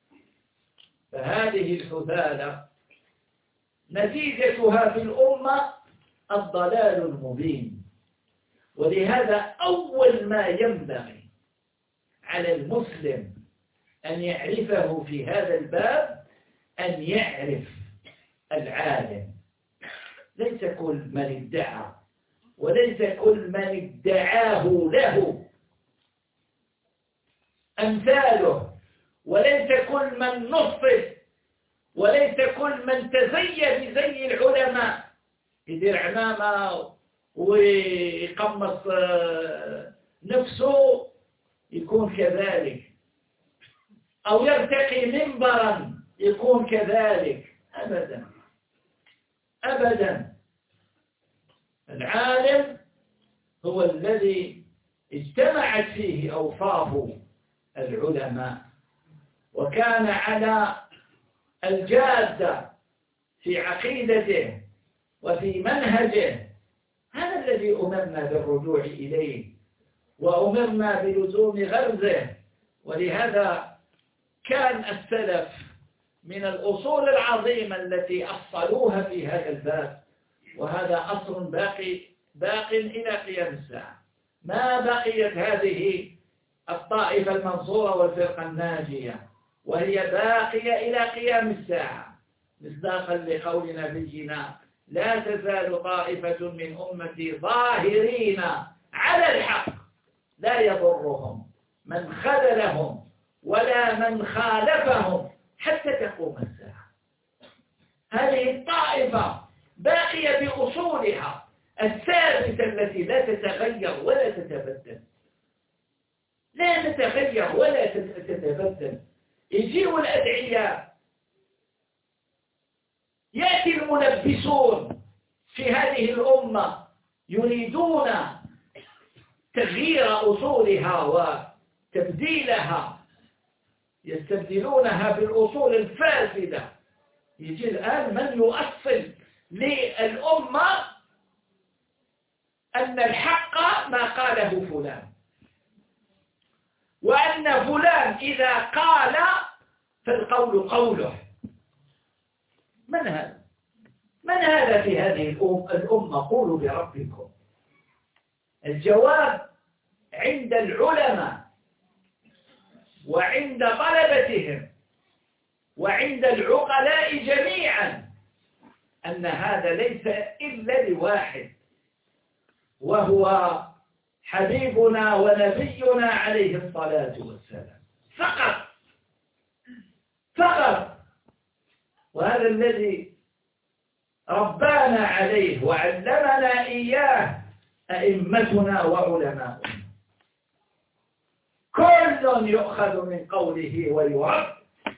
فهذه الحثالة نتيجتها في الأمة الضلال المبين. ولهذا أول ما ينبغي على المسلم أن يعرفه في هذا الباب أن يعرف العالم. ليس كل من ادعى، وليس كل من ادعاه له أمثاله، وليس كل من نصف وليس كل من تزي بزي العلماء يدير عمامة ويقمص نفسه يكون كذلك، أو يرتقي منبرا يكون كذلك. أبدا أبدا. العالم هو الذي اجتمعت فيه أوصاف العلماء وكان على الجادة في عقيدته وفي منهجه. هذا الذي أمرنا بالرجوع إليه وأمرنا بلزوم غرزه. ولهذا كان السلف من الأصول العظيمة التي أصلوها في هذا الباب، وهذا أصل باقي باق إلى قيام الساعة. ما بقيت هذه الطائفة المنصورة والفرقة الناجية، وهي باقية إلى قيام الساعة، مصداقا لقول نبينا: لا تزال طائفة من أمتي ظاهرين على الحق لا يضرهم من خذلهم ولا من خالفهم حتى تقوم الساعة. هذه الطائفة باقية بأصولها الثابتة التي لا تتغير ولا تتبدل، لا تتغير ولا تتبدل. يجيء الأدعياء، يأتي الملبسون في هذه الأمة يريدون تغيير أصولها وتبديلها، يستبدلونها بالأصول الفاسدة. يجي الآن من يؤصل للأمة أن الحق ما قاله فلان، وأن فلان إذا قال فالقول قوله. من هذا؟ من هذا في هذه الأمة؟ قولوا بربكم. الجواب عند العلماء وعند طلبتهم وعند العقلاء جميعا أن هذا ليس إلا لواحد، وهو حبيبنا ونبينا عليه الصلاة والسلام فقط فقط. وهذا الذي ربانا عليه وعلمنا إياه أئمتنا وعلماؤنا. كل يؤخذ من قوله ويرد.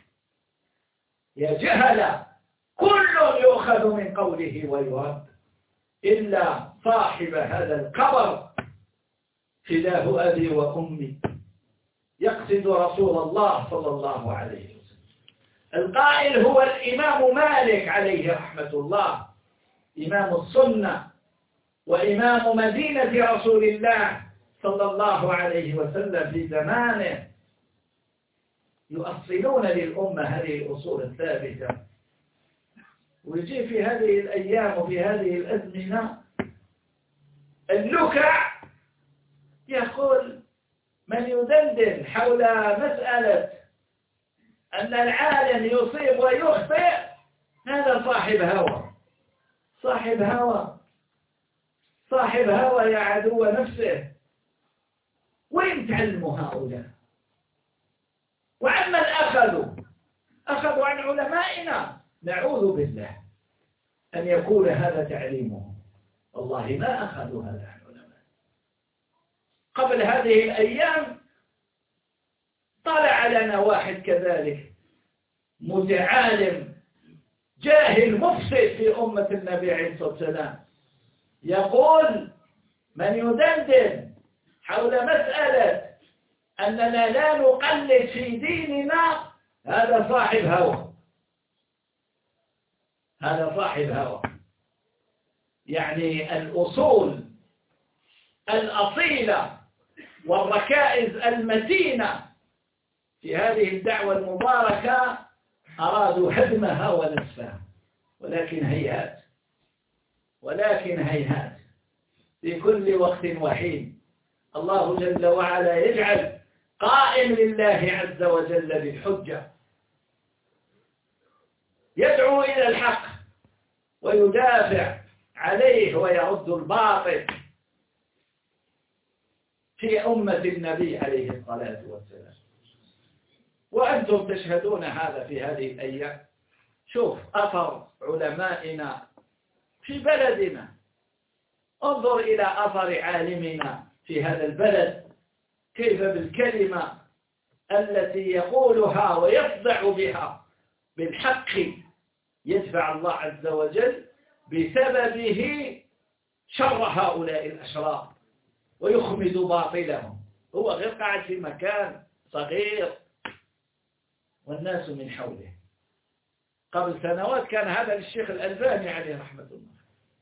يا جهل، كل يؤخذ من قوله ويرد إلا صاحب هذا القبر فداه أبي وأمي، يقصد رسول الله صلى الله عليه وسلم. القائل هو الإمام مالك عليه رحمة الله، إمام السنة وإمام مدينة رسول الله صلى الله عليه وسلم في زمانه. يؤصلون للأمة هذه الأصول الثابتة. ويجي في هذه الأيام وفي هذه الأزمنة اللكع يقول من يدندن حول مسألة أن العالم يصيب ويخطئ هذا صاحب هوى. صاحب هوى صاحب هوى يا عدو نفسه. وين تعلموا هؤلاء؟ وعمن أخذوا أخذوا عن علمائنا. نعوذ بالله أن يكون هذا تعليمهم. والله ما أخذوا هذا عن علماء. قبل هذه الأيام طلع لنا واحد كذلك متعالم جاهل مفسد في أمة النبي عليه الصلاة والسلام، يقول من يدندن حول مسألة أننا لا نقلد في ديننا هذا صاحب هوى. هذا صاحب هوى. يعني الأصول الأصيلة والركائز المتينة في هذه الدعوة المباركة أرادوا هدمها ونسفها، ولكن هيهات ولكن هيهات في كل وقت وحين الله جل وعلا يجعل قائم لله عز وجل بالحجة، يدعو إلى الحق ويدافع عليه ويرد الباطل في أمة النبي عليه الصلاة والسلام. وأنتم تشهدون هذا في هذه الأيام. شوف أثر علمائنا في بلدنا، انظر إلى أثر عالمنا في هذا البلد، كيف بالكلمة التي يقولها ويصدع بها بالحق يدفع الله عز وجل بسببه شر هؤلاء الأشرار ويخمد باطلهم. هو غير قاعد في مكان صغير والناس من حوله. قبل سنوات كان هذا الشيخ الألباني عليه رحمة الله،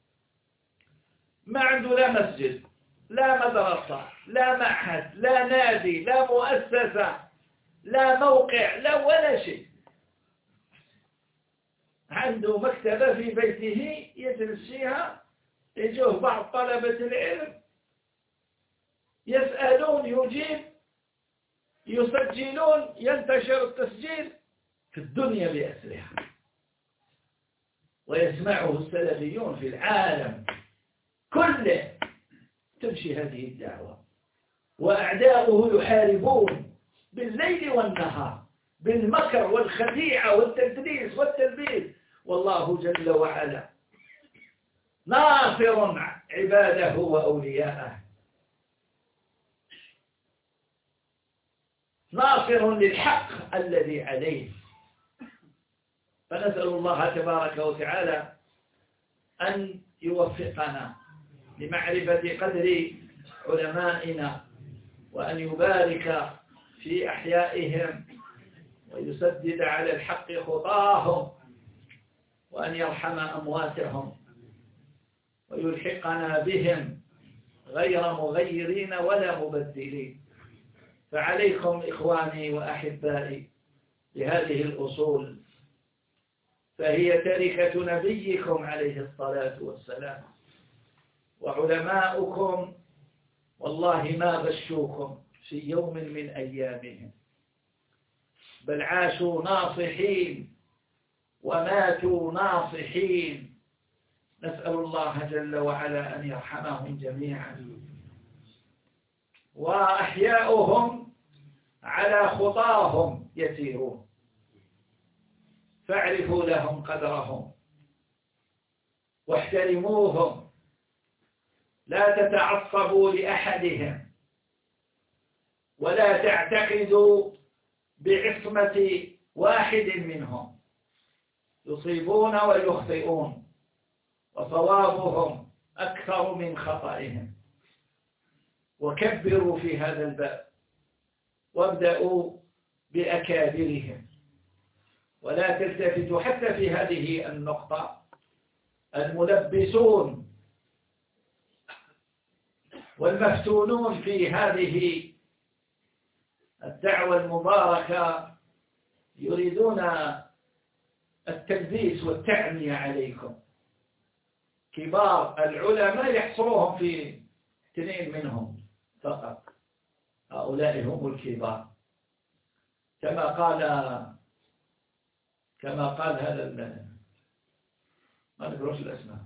ما عنده لا مسجد لا مدرسة لا معهد لا نادي لا مؤسسة لا موقع لا ولا شيء، عنده مكتبة في بيته يجلس فيها، يجوه بعض طلبة العلم يسألون يجيب يسجلون، ينتشر التسجيل في الدنيا بأسرها، ويسمعه السلفيون في العالم كله. تمشي هذه الدعوة وأعداؤه يحاربون بالليل والنهار بالمكر والخديعة والتدليس والتلبيس، والله جل وعلا ناصر عباده وأولياءه، ناصر للحق الذي عليه. فنسأل الله تبارك وتعالى أن يوفقنا لمعرفة قدر علمائنا، وأن يبارك في أحيائهم ويسدد على الحق خطاهم، وأن يرحم أمواتهم ويلحقنا بهم غير مغيرين ولا مبدلين. فعليكم إخواني وأحبائي بهذه الأصول، فهي تركة نبيكم عليه الصلاة والسلام، وعلماؤكم والله ما غشوكم في يوم من أيامهم، بل عاشوا ناصحين وماتوا ناصحين. نسأل الله جل وعلا أن يرحمهم جميعا، وأحياؤهم على خطاهم يسيرون، فاعرفوا لهم قدرهم واحترموهم، لا تتعصبوا لأحدهم، ولا تعتقدوا بعصمة واحد منهم، يصيبون ويخطئون وصوابهم أكثر من خطئهم. وكبروا في هذا الباب وابدأوا بأكابرهم، ولا تلتفتوا حتى في هذه النقطة. الملبسون والمفتونون في هذه الدعوة المباركة يريدون التلبيس والتعمية عليكم. كبار العلماء يحصروهم في اثنين منهم فقط، هؤلاء هم الكبار، كما قال كما قال هذا ما نقولش الأسماء،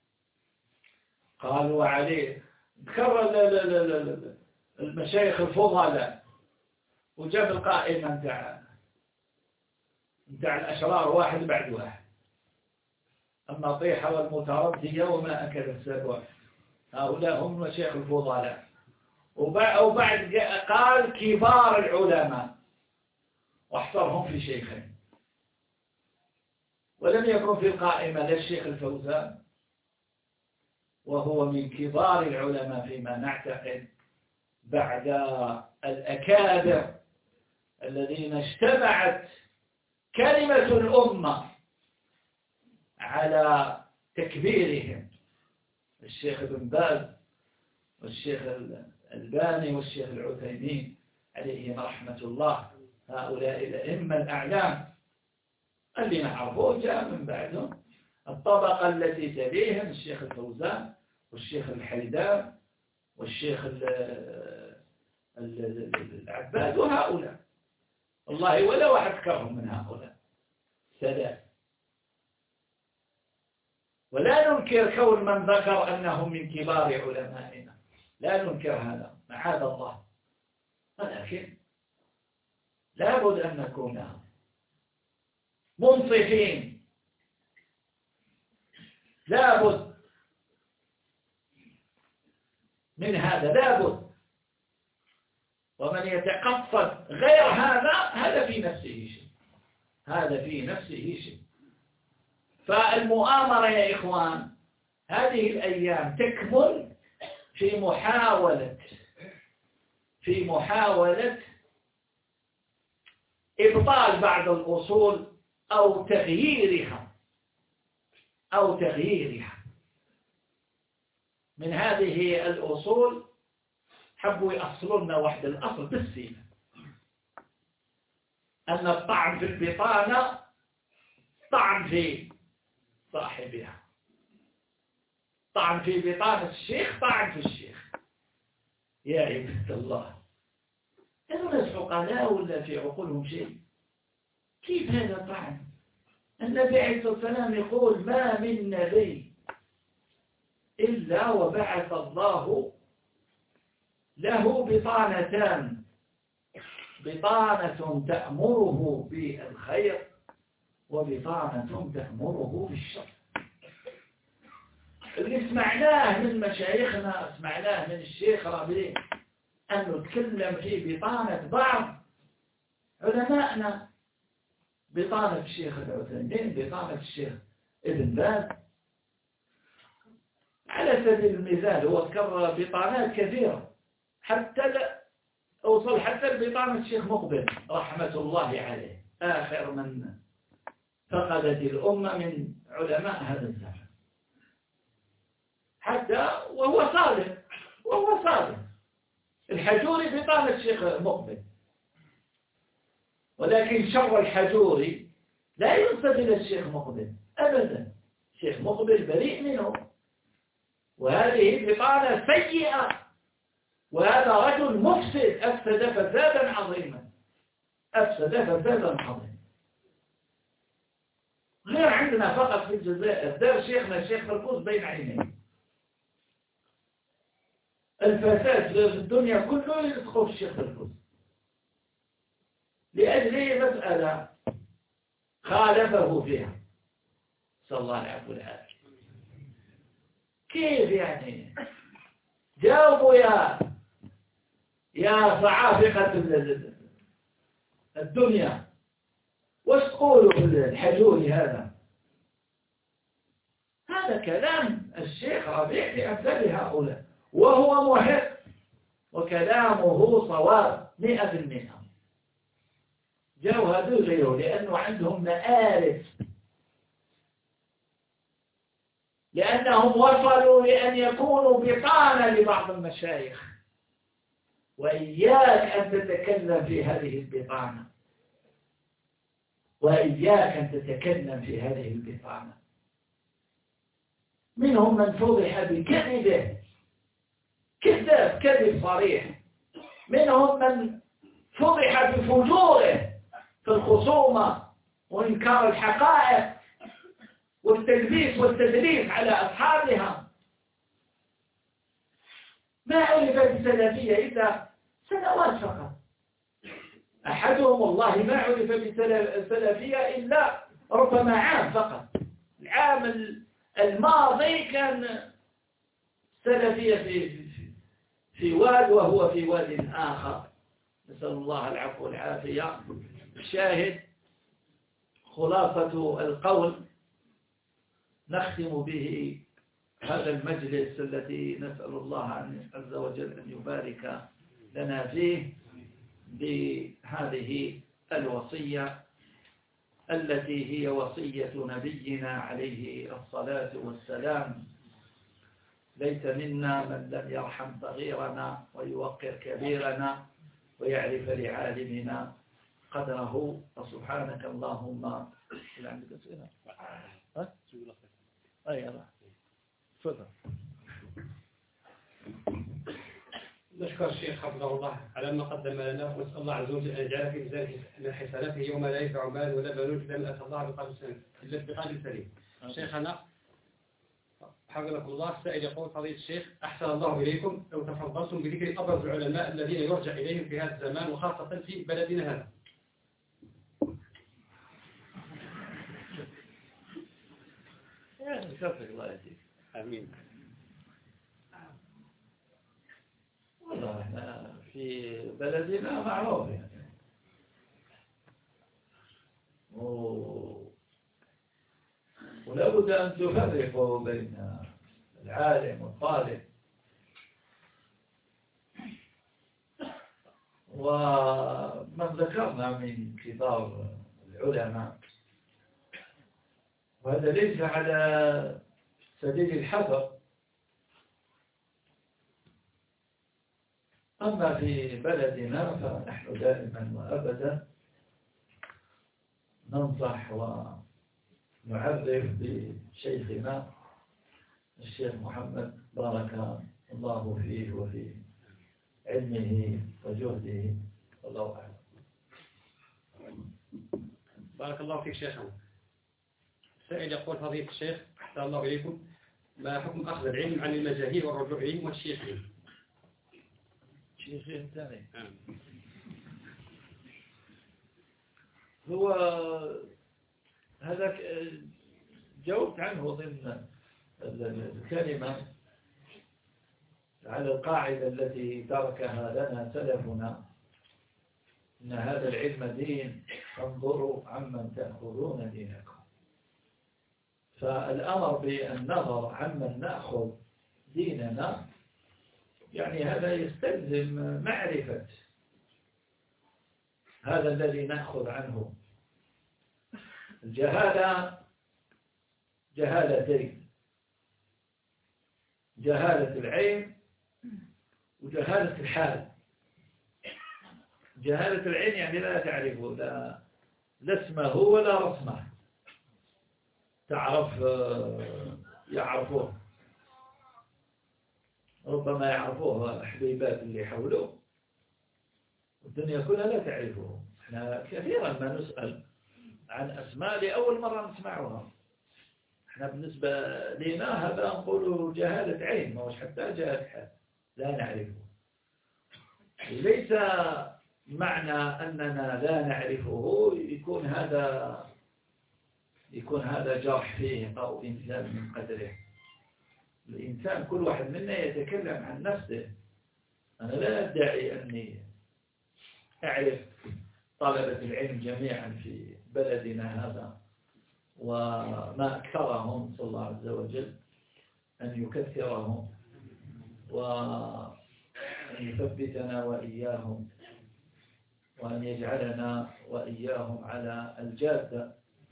قالوا عليه ذكر المشايخ الفضلاء وجاب القائمة نتاع نتاع الأشرار واحد بعد واحد، النطيحة والمتردية وما أكل السبع، هؤلاء هم مشايخ الفضلاء. وبعد قال كبار العلماء واحصرهم في شيخين، ولم يكن في القائمة لا الشيخ الفوزان وهو من كبار العلماء فيما نعتقد بعد الأكابر الذين اجتمعت كلمة الأمة على تكبيرهم، الشيخ ابن باز والشيخ الألباني والشيخ العثيمين عليهم رحمة الله. هؤلاء الأئمة الأعلام اللي نعرفوه جاء من بعدهم الطبقة التي تليهم الشيخ الفوزان والشيخ الحيدان والشيخ العباد، وهؤلاء والله ولا واحد ذكرهم من هؤلاء ثلاث. ولا ننكر كون من ذكر أنهم من كبار علمائنا، لا ننكر هذا معاذ الله، ولكن لابد أن نكون منصفين لابد من هذا، لابد. ومن يتقصد غير هذا هذا في نفسه شيء، هذا في نفسه شيء. فالمؤامرة يا إخوان هذه الأيام تكمن في محاولة في محاولة إبطال بعض الأصول أو تغييرها أو تغييرها من هذه الأصول. حبوا يأصلوا لنا واحد الأصل بالسينة، أن الطعن في البطانة طعن في صاحبها، طعن في بطانة الشيخ طعن في الشيخ. يا عباد الله، هذول ناس عقلاء ولا في عقولهم شيء؟ كيف هذا طعن؟ النبي عليه الصلاة والسلام يقول ما من نبي إلا وبعث الله له بطانتان، بطانة تأمره بالخير وبطانة تأمره بالشر. اللي سمعناه من مشايخنا، سمعناه من الشيخ ربيع أنه تكلم في بطانة بعض علماءنا، بطانة الشيخ العثيمين، بطانة الشيخ ابن باز، على سبيل المثال. هو ذكر بطانات كثيرة حتى لا أوصل حتى البطانة الشيخ مقبل رحمة الله عليه، آخر من فقدت الأمة من علماء هذا الزمن، حتى وهو صادق وهو صادق. الحجوري بطانة الشيخ مقبل، ولكن شر الحجوري لا ينسب إلى الشيخ مقبل أبدا، الشيخ مقبل بريء منه، وهذه بطانة سيئة، وهذا رجل مفسد أفسد فسادا عظيما، أفسد فسادا عظيما. غير عندنا فقط في الجزائر دار شيخنا الشيخ فرقوس بين عينيه، الفساد في الدنيا كله يدخل في الشيخ فرقوس لأجل مسألة خالفه فيها، صلى الله عليه وسلم. كيف يعني؟ جاوبوا يا يا صعافقة الدنيا، وش تقولوا في الحجوري هذا؟ هذا كلام الشيخ ربيع في أمثال هؤلاء، وهو محق وكلامه صواب مئة بالمئة. جاءوا هذول غيره لأنه عندهم مآرف، لأنهم وصلوا لأن يكونوا بطانة لبعض المشايخ. وإياك أن تتكلم في هذه البطانة، وإياك أن تتكلم في هذه البطانة. منهم من فضح بكذبه، كذاب كذب صريح. منهم من فضح بفجوره في الخصومة وإنكار الحقائق والتلبيس والتدليس على أصحابها. ما عرف بالسلفية إلا سنوات فقط. أحدهم والله ما عرف بالسلفية إلا ربما عام فقط. العام الماضي كان سلفية في في واد وهو في واد آخر، نسأل الله العفو والعافية. الشاهد خلاصة القول نختم به هذا المجلس الذي نسأل الله عز وجل أن يبارك لنا فيه بهذه الوصية التي هي وصية نبينا عليه الصلاة والسلام: ليس منا من لم يرحم صغيرنا ويوقر كبيرنا ويعرف لعالمنا قدره. وسبحانك اللهم. إلى عندك أسئلة؟ ها؟ أي الله. تفضل. نشكر الشيخ حفظه الله على ما قدم لنا، ونسأل الله عز وجل أن يجعل في ميزان حسناته يوم لا ينفع مال ولا بنون إلا من أتى الله بقلب سليم. شيخنا حفظكم الله، سائل يقول: فضيلة الشيخ أحسن الله إليكم، لو تفضلتم بذكر أبرز العلماء الذين يرجع إليهم في هذا الزمان وخاصة في بلدنا هذا. ذكرتك الله يهديك. آمين. والله احنا في بلدنا معروف يعني و... ولا بد أن تفرقوا بين العالم والطالب، ومن ذكرنا من كبار العلماء، وهذا ليس على سبيل الحذر. أما في بلدنا فنحن دائما وأبدا ننصح ونعرف بشيخنا الشيخ محمد بارك الله فيه وفي علمه وجهده، والله أعلم. بارك الله فيك شيخنا. السائل يقول: فضيلة الشيخ أحسن الله إليكم، ما حكم أخذ العلم عن المجاهيل والرجوع إليهم والشيخين؟ شيخين ثاني هو هذا جاوبت عنه ضمن الكلمة على القاعدة التي تركها لنا سلفنا: إن هذا العلم دين، فانظروا عمن تأخذون دينكم. فالأمر بالنظر عمن نأخذ ديننا يعني هذا يستلزم معرفة هذا الذي نأخذ عنه. الجهالة جهالتين: جهالة العين وجهالة الحال. جهالة العين يعني لا تعرفه، لا, لا اسمه ولا رسمه، تعرف يعرفوه، ربما يعرفوه حبيبات اللي حوله، والدنيا كلها لا تعرفه. احنا كثيرا ما نسأل عن أسماء لأول مرة نسمعها. احنا بالنسبة لنا هذا نقول جهالة عين، ما هوش حتى جهالة حال، لا نعرفه. ليس معنى أننا لا نعرفه يكون هذا يكون هذا جرح فيه أو إنزال من قدره. الإنسان كل واحد منا يتكلم عن نفسه. أنا لا أدعي أني أعرف طلبة العلم جميعا في بلدنا هذا، وما أكثرهم، صلى الله عز وجل أن يكثرهم وأن يثبتنا وإياهم، وأن يجعلنا وإياهم على الجادة.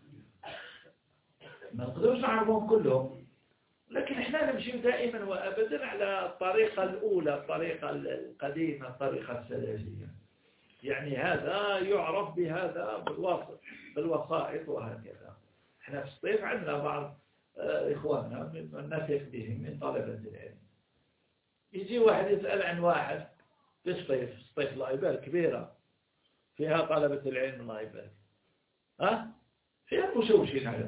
ما نقدرش نعرفهم كلهم، لكن احنا نمشي دائما وأبدا على الطريقة الأولى، الطريقة القديمة، الطريقة السلفية. يعني هذا يعرف بهذا بالواسط بالوسائط وهكذا. احنا في الصيف عندنا بعض إخواننا من نثق بهم من طلبة العلم، يجي واحد يسأل عن واحد في الصيف، الصيف الله يبارك كبيرة فيها طلبة العلم الله يبارك، ها فيها مشوشين عليهم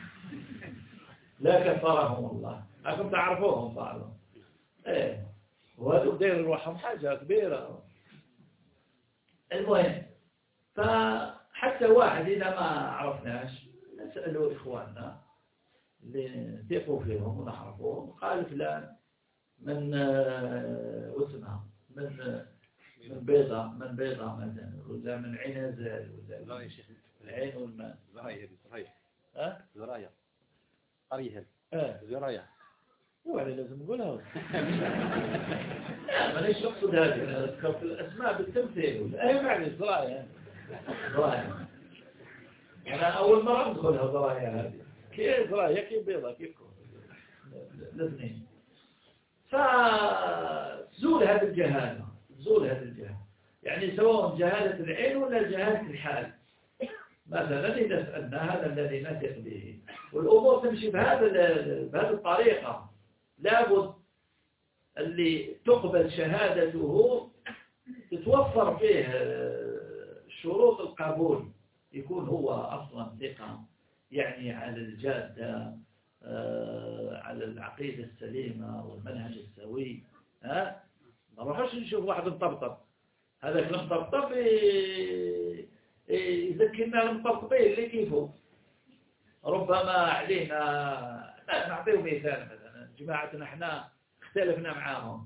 لا كفرهم الله، أنتم تعرفوهم بعضهم، ايه وهذا دير روحهم حاجة كبيرة. المهم، فحتى واحد إذا ما عرفناش نسألوا إخواننا اللي نثقوا فيهم ونعرفوهم، قال فلان من واسمها من من بيضة من بيضة مثلا، ولا من عنزل، ولا العين والماء زرايا زرايا ها زرايا قريها اه زرايا وعلى لازم نقولها. لا مانيش أقصد هذه، أنا أذكر في الأسماء بالتمثيل. أي معنى زرايا زرايا، أنا أول مرة أدخلها زرايا هذه. كيف زرايا كيف بيضة كيف الاثنين. فزول هذه الجهالة، زول هذه الجهالة، يعني سواء جهالة العين ولا جهالة الحال. مثلا إذا سألنا هذا الذي نثق به والأمور تمشي بهذا بهذه الطريقة، لابد اللي تقبل شهادته تتوفر فيه شروط القبول، يكون هو أصلا ثقة، يعني على الجادة، على العقيدة السليمة والمنهج السوي. ها ما نروحش نشوف واحد مطبطب، هذاك المطبطب يذكرنا المطبطبين اللي كيفه، ربما علينا نعطيه مثال مثلا جماعتنا احنا اختلفنا معاهم،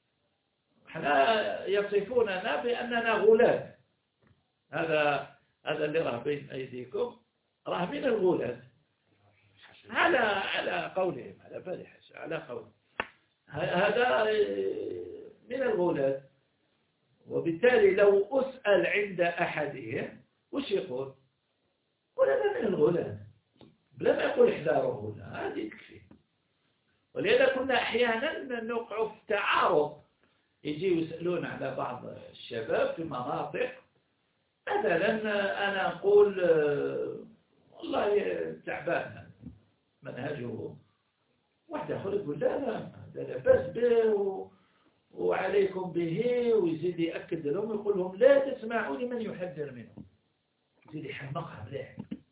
احنا يصفوننا بأننا غلاة. هذا هذا اللي راه بين أيديكم راه من الغلاة على على قولهم، على بالي على قولهم هذا من الغلاة. وبالتالي لو أسأل عند أحدهم وش يقول؟ يقول هذا من الغلاة، بلا ما يقول احذروا هنا، هذه تكفي. ولذا كنا أحيانا نوقع في تعارض، يجي يسألون على بعض الشباب في مناطق، مثلا أنا أقول والله تعبان منهجه، واحد آخر يقول لا لا هذا لا بأس به وعليكم به، ويزيد يأكد لهم ويقول لهم لا تسمعوا لمن يحذر منهم، يزيد يحمقها مليح.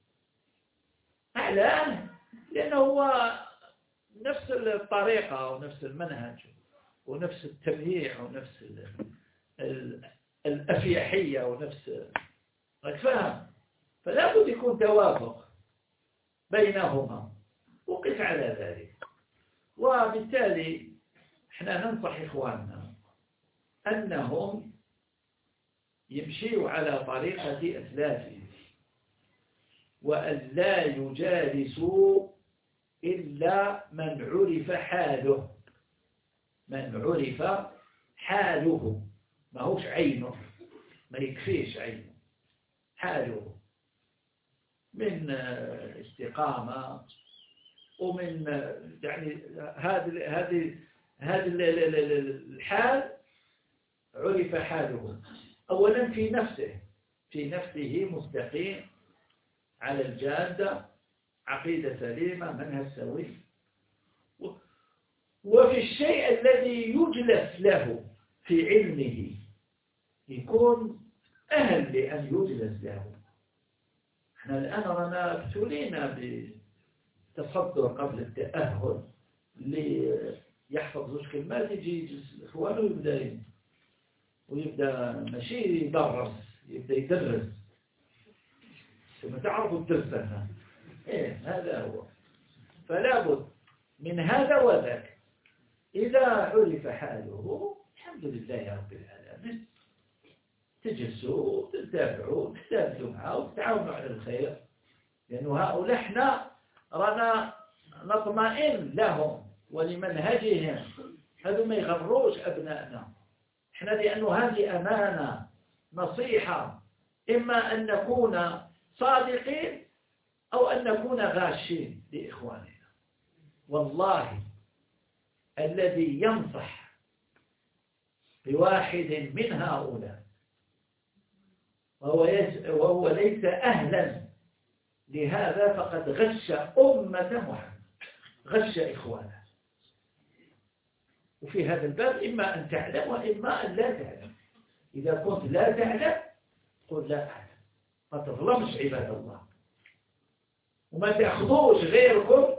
أعلان لأنه هو نفس الطريقة ونفس المنهج ونفس التمييع ونفس الأفيحية ونفس فهم، فلا بد يكون توافق بينهما، وقف على ذلك. وبالتالي احنا ننصح إخواننا أنهم يمشيوا على طريقة أسلافهم، وأن لا يجالسوا إلا من عرف حاله، من عرف حاله، ما هوش عينه، ما يكفيش عينه، حاله من استقامة ومن يعني هذه هذه هذا الحال عرف حاله. أولا في نفسه في نفسه مستقيم على الجادة، عقيدة سليمة، منهج سوي. وفي الشيء الذي يجلس له في علمه يكون أهل لأن يجلس له. احنا الآن رانا ابتلينا بتصدر قبل التأهل اللي يحفظ زوج كلمات يجي يجلس الإخوان ويبدأ ويبدأ ماشي يدرس، يبدأ يدرس. ثم تعرفوا الدرس هنا إيه هذا هو. فلا بد من هذا وذاك. إذا عرف حاله الحمد لله يا رب العالمين، تجلسوا تتابعوا تتابعوا معه وتتعاونوا على الخير، لأنه هؤلاء احنا رانا نطمئن لهم ولمنهجهم، هذو ما يغروش أبنائنا احنا، لأنه هذه أمانة نصيحة، إما أن نكون صادقين أو أن نكون غاشين لإخواننا. والله الذي ينصح بواحد من هؤلاء وهو, وهو ليس أهلا لهذا فقد غش أمة محمد، غش إخوانه. وفي هذا الباب إما أن تعلم وإما أن لا تعلم. إذا كنت لا تعلم قل لا أعلم، ما تظلمش عباد الله، وما تأخذوش غيركم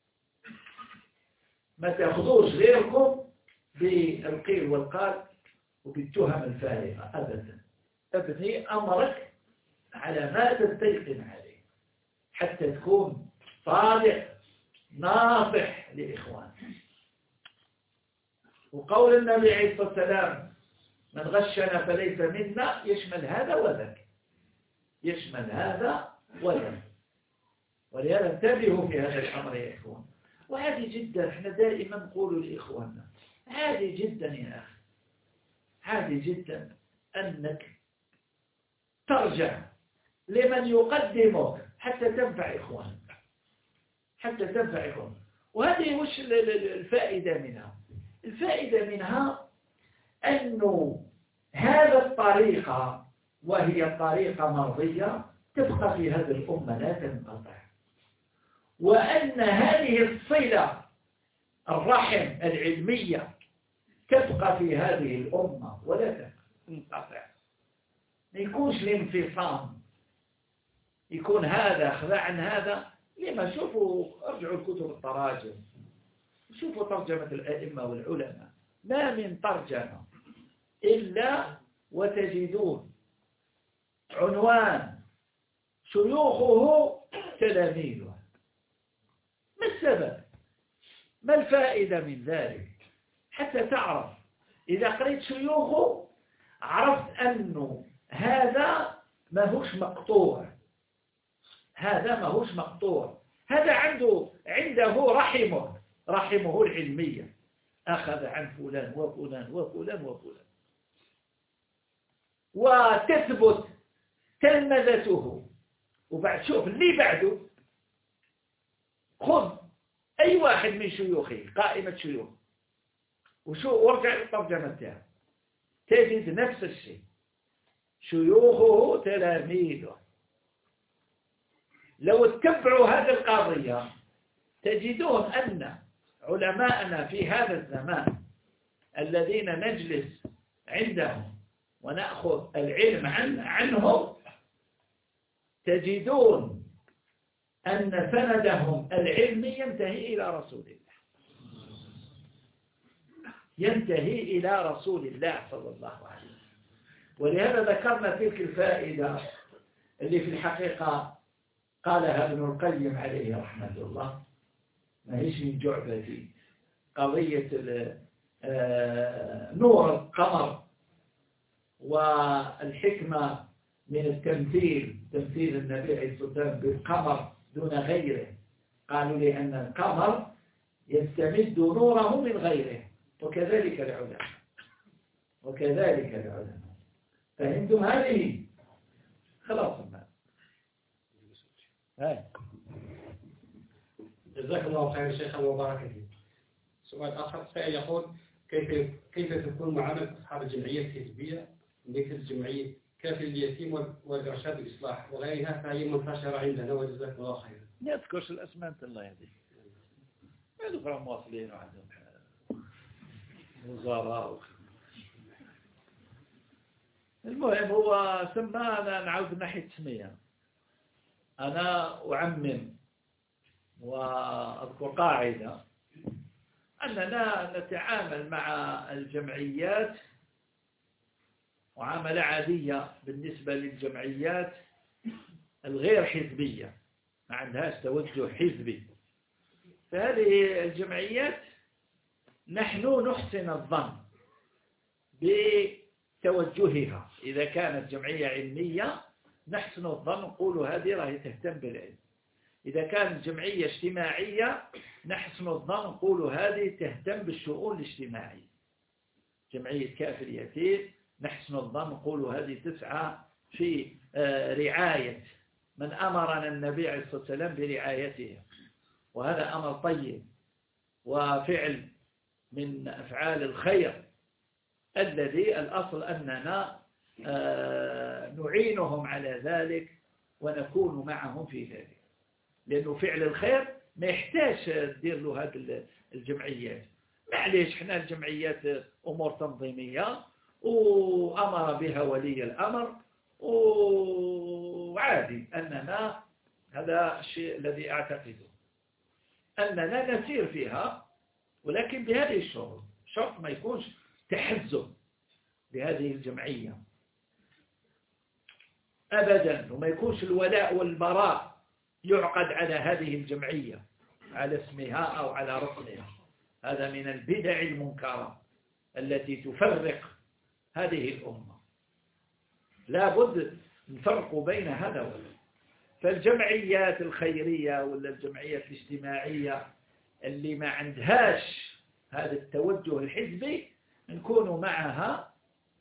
ما تأخذوش غيركم بالقيل والقال وبالتهم الفارغة أبدا. ابني أمرك على ما تستيقن عليه حتى تكون صادق ناصح لإخوانك. وقول النبي عليه الصلاة والسلام من غشنا فليس منا يشمل هذا وذاك، يشمل هذا وذاك. ولهذا انتبهوا في هذا الأمر يا إخوان. وعادي جدا، احنا دائما نقول لإخواننا عادي جدا يا أخي، عادي جدا أنك ترجع لمن يقدمك حتى تنفع إخوانك، حتى تنفع إخوانك. وهذه وش الفائدة منها؟ الفائدة منها أنه هذا الطريقة وهي طريقة مرضية تبقى في هذه الأمة لا تنقطع، وأن هذه الصلة الرحم العلمية تبقى في هذه الأمة ولا تنقطع. ما يكونش الانفصام، يكون هذا خذا عن هذا. لما شوفوا ارجعوا لكتب التراجم، شوفوا ترجمة الأئمة والعلماء، ما من ترجمة إلا وتجدون عنوان شيوخه تلاميذه. ما السبب؟ ما الفائدة من ذلك؟ حتى تعرف إذا قريت شيوخه عرفت أنه هذا ما هوش مقطوع، هذا ما هوش مقطوع، هذا عنده عنده رحمه رحمه العلمية، أخذ عن فلان وفلان وفلان وفلان، وتثبت تلمذته. وبعد شوف اللي بعده، خذ أي واحد من شيوخه، قائمة شيوخ، وشو وارجع للترجمة تاعه تجد نفس الشيء، شيوخه تلاميذه. لو اتبعوا هذه القضية تجدون أن علماءنا في هذا الزمان الذين نجلس عندهم ونأخذ العلم عن عنهم تجدون أن سندهم العلمي ينتهي إلى رسول الله، ينتهي إلى رسول الله صلى الله عليه وسلم. ولهذا ذكرنا تلك الفائدة اللي في الحقيقة قالها ابن القيم عليه رحمة الله، ما هيش من جعبتي، قضية نور القمر والحكمة من التمثيل، تمثيل النبي عليه الصلاة والسلام بالقمر دون غيره. قالوا لأن القمر يستمد نوره من غيره، وكذلك العلماء، وكذلك العلماء. فهمتم هذه؟ خلاص ما هاي. جزاك الله خير شيخنا وبارك فيك. سؤال آخر، سائل يقول كيف كيف تكون معاملة أصحاب الجمعية الحزبية مثل جمعية كافل اليتيم والإرشاد والإصلاح وغيرها، فهي منتشرة عندنا وجزاك الله خيرا. ما تذكرش الأسماء الله يهديك، هذوك راهم مواصلين وعندهم وزراء. المهم هو سمانا، نعود من ناحية تسمية، أنا أعمم وأذكر قاعدة أننا نتعامل مع الجمعيات معاملة عادية بالنسبة للجمعيات الغير حزبية، ما عندهاش توجه حزبي. فهذه الجمعيات نحن نحسن الظن بتوجهها. إذا كانت جمعية علمية نحسن الظن، نقول هذه راهي تهتم بالعلم. إذا كانت جمعية اجتماعية نحسن الظن، نقول هذه تهتم بالشؤون الاجتماعية. جمعية كافل اليتيم نحسن الظن، نقول هذه تسعى في رعاية من أمرنا النبي عليه الصلاة والسلام برعايته، وهذا أمر طيب وفعل من أفعال الخير الذي الأصل أننا نعينهم على ذلك ونكون معهم في ذلك، لأنه فعل الخير ما يحتاج تدير له هذه الجمعيات. معليش احنا الجمعيات أمور تنظيمية وأمر بها ولي الأمر، وعادي أننا هذا الشيء الذي أعتقده أننا نسير فيها، ولكن بهذه الشروط. شرط ما يكونش تحزب بهذه الجمعية أبدا، وما يكونش الولاء والبراء يعقد على هذه الجمعية على اسمها أو على رسمها. هذا من البدع المنكرة التي تفرق هذه الأمة. لا بد نفرق بين هذا وهذا. فالجمعيات الخيرية ولا الجمعيات الاجتماعية اللي ما عندهاش هذا التوجه الحزبي نكون معها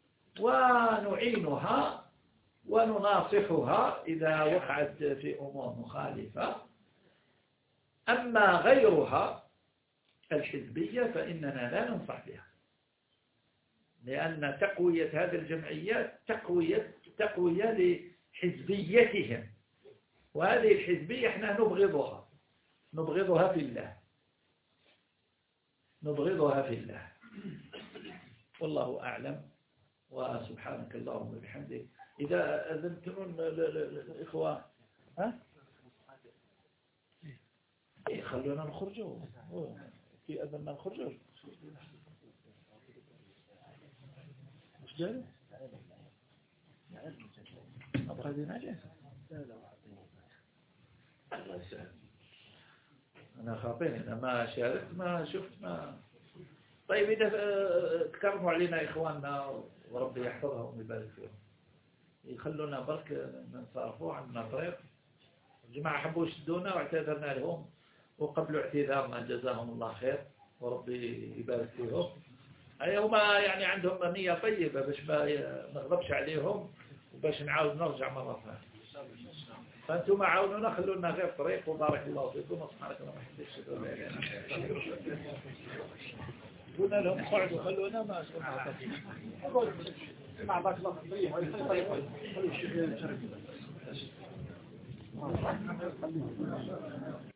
ونعينها ونناصحها إذا وقعت في أمور مخالفة. أما غيرها الحزبية فإننا لا ننصح بها، لأن تقوية هذه الجمعيات تقوية تقوية لحزبيتهم، وهذه الحزبية احنا نبغضها نبغضها في الله نبغضها في الله والله أعلم. وسبحانك اللهم وبحمدك. إذا أذنتم الإخوة ها إيه خلونا نخرجوا في أذننا نخرجوا مش جالس أبغى دي ناجح. لا لا الله يسهل. أنا خاطئني أنا ما شاركت ما شفت ما. طيب إذا تكرموا علينا إخواننا وربي يحفظهم ويبارك فيهم يخلونا برك نصرفوا عندنا طريق. الجماعة حبوا يشدونا واعتذرنا لهم وقبلوا اعتذارنا جزاهم الله خير وربي يبارك فيهم. أي هم يعني عندهم نية طيبة باش ما نغضبش عليهم وباش نعاود نرجع مرة ثانية. فأنتم عاونونا خلونا غير طريق وبارك الله فيكم وسبحانك اللهم وبحمدك. قلنا لهم قعدوا خلونا ما مع بارك الله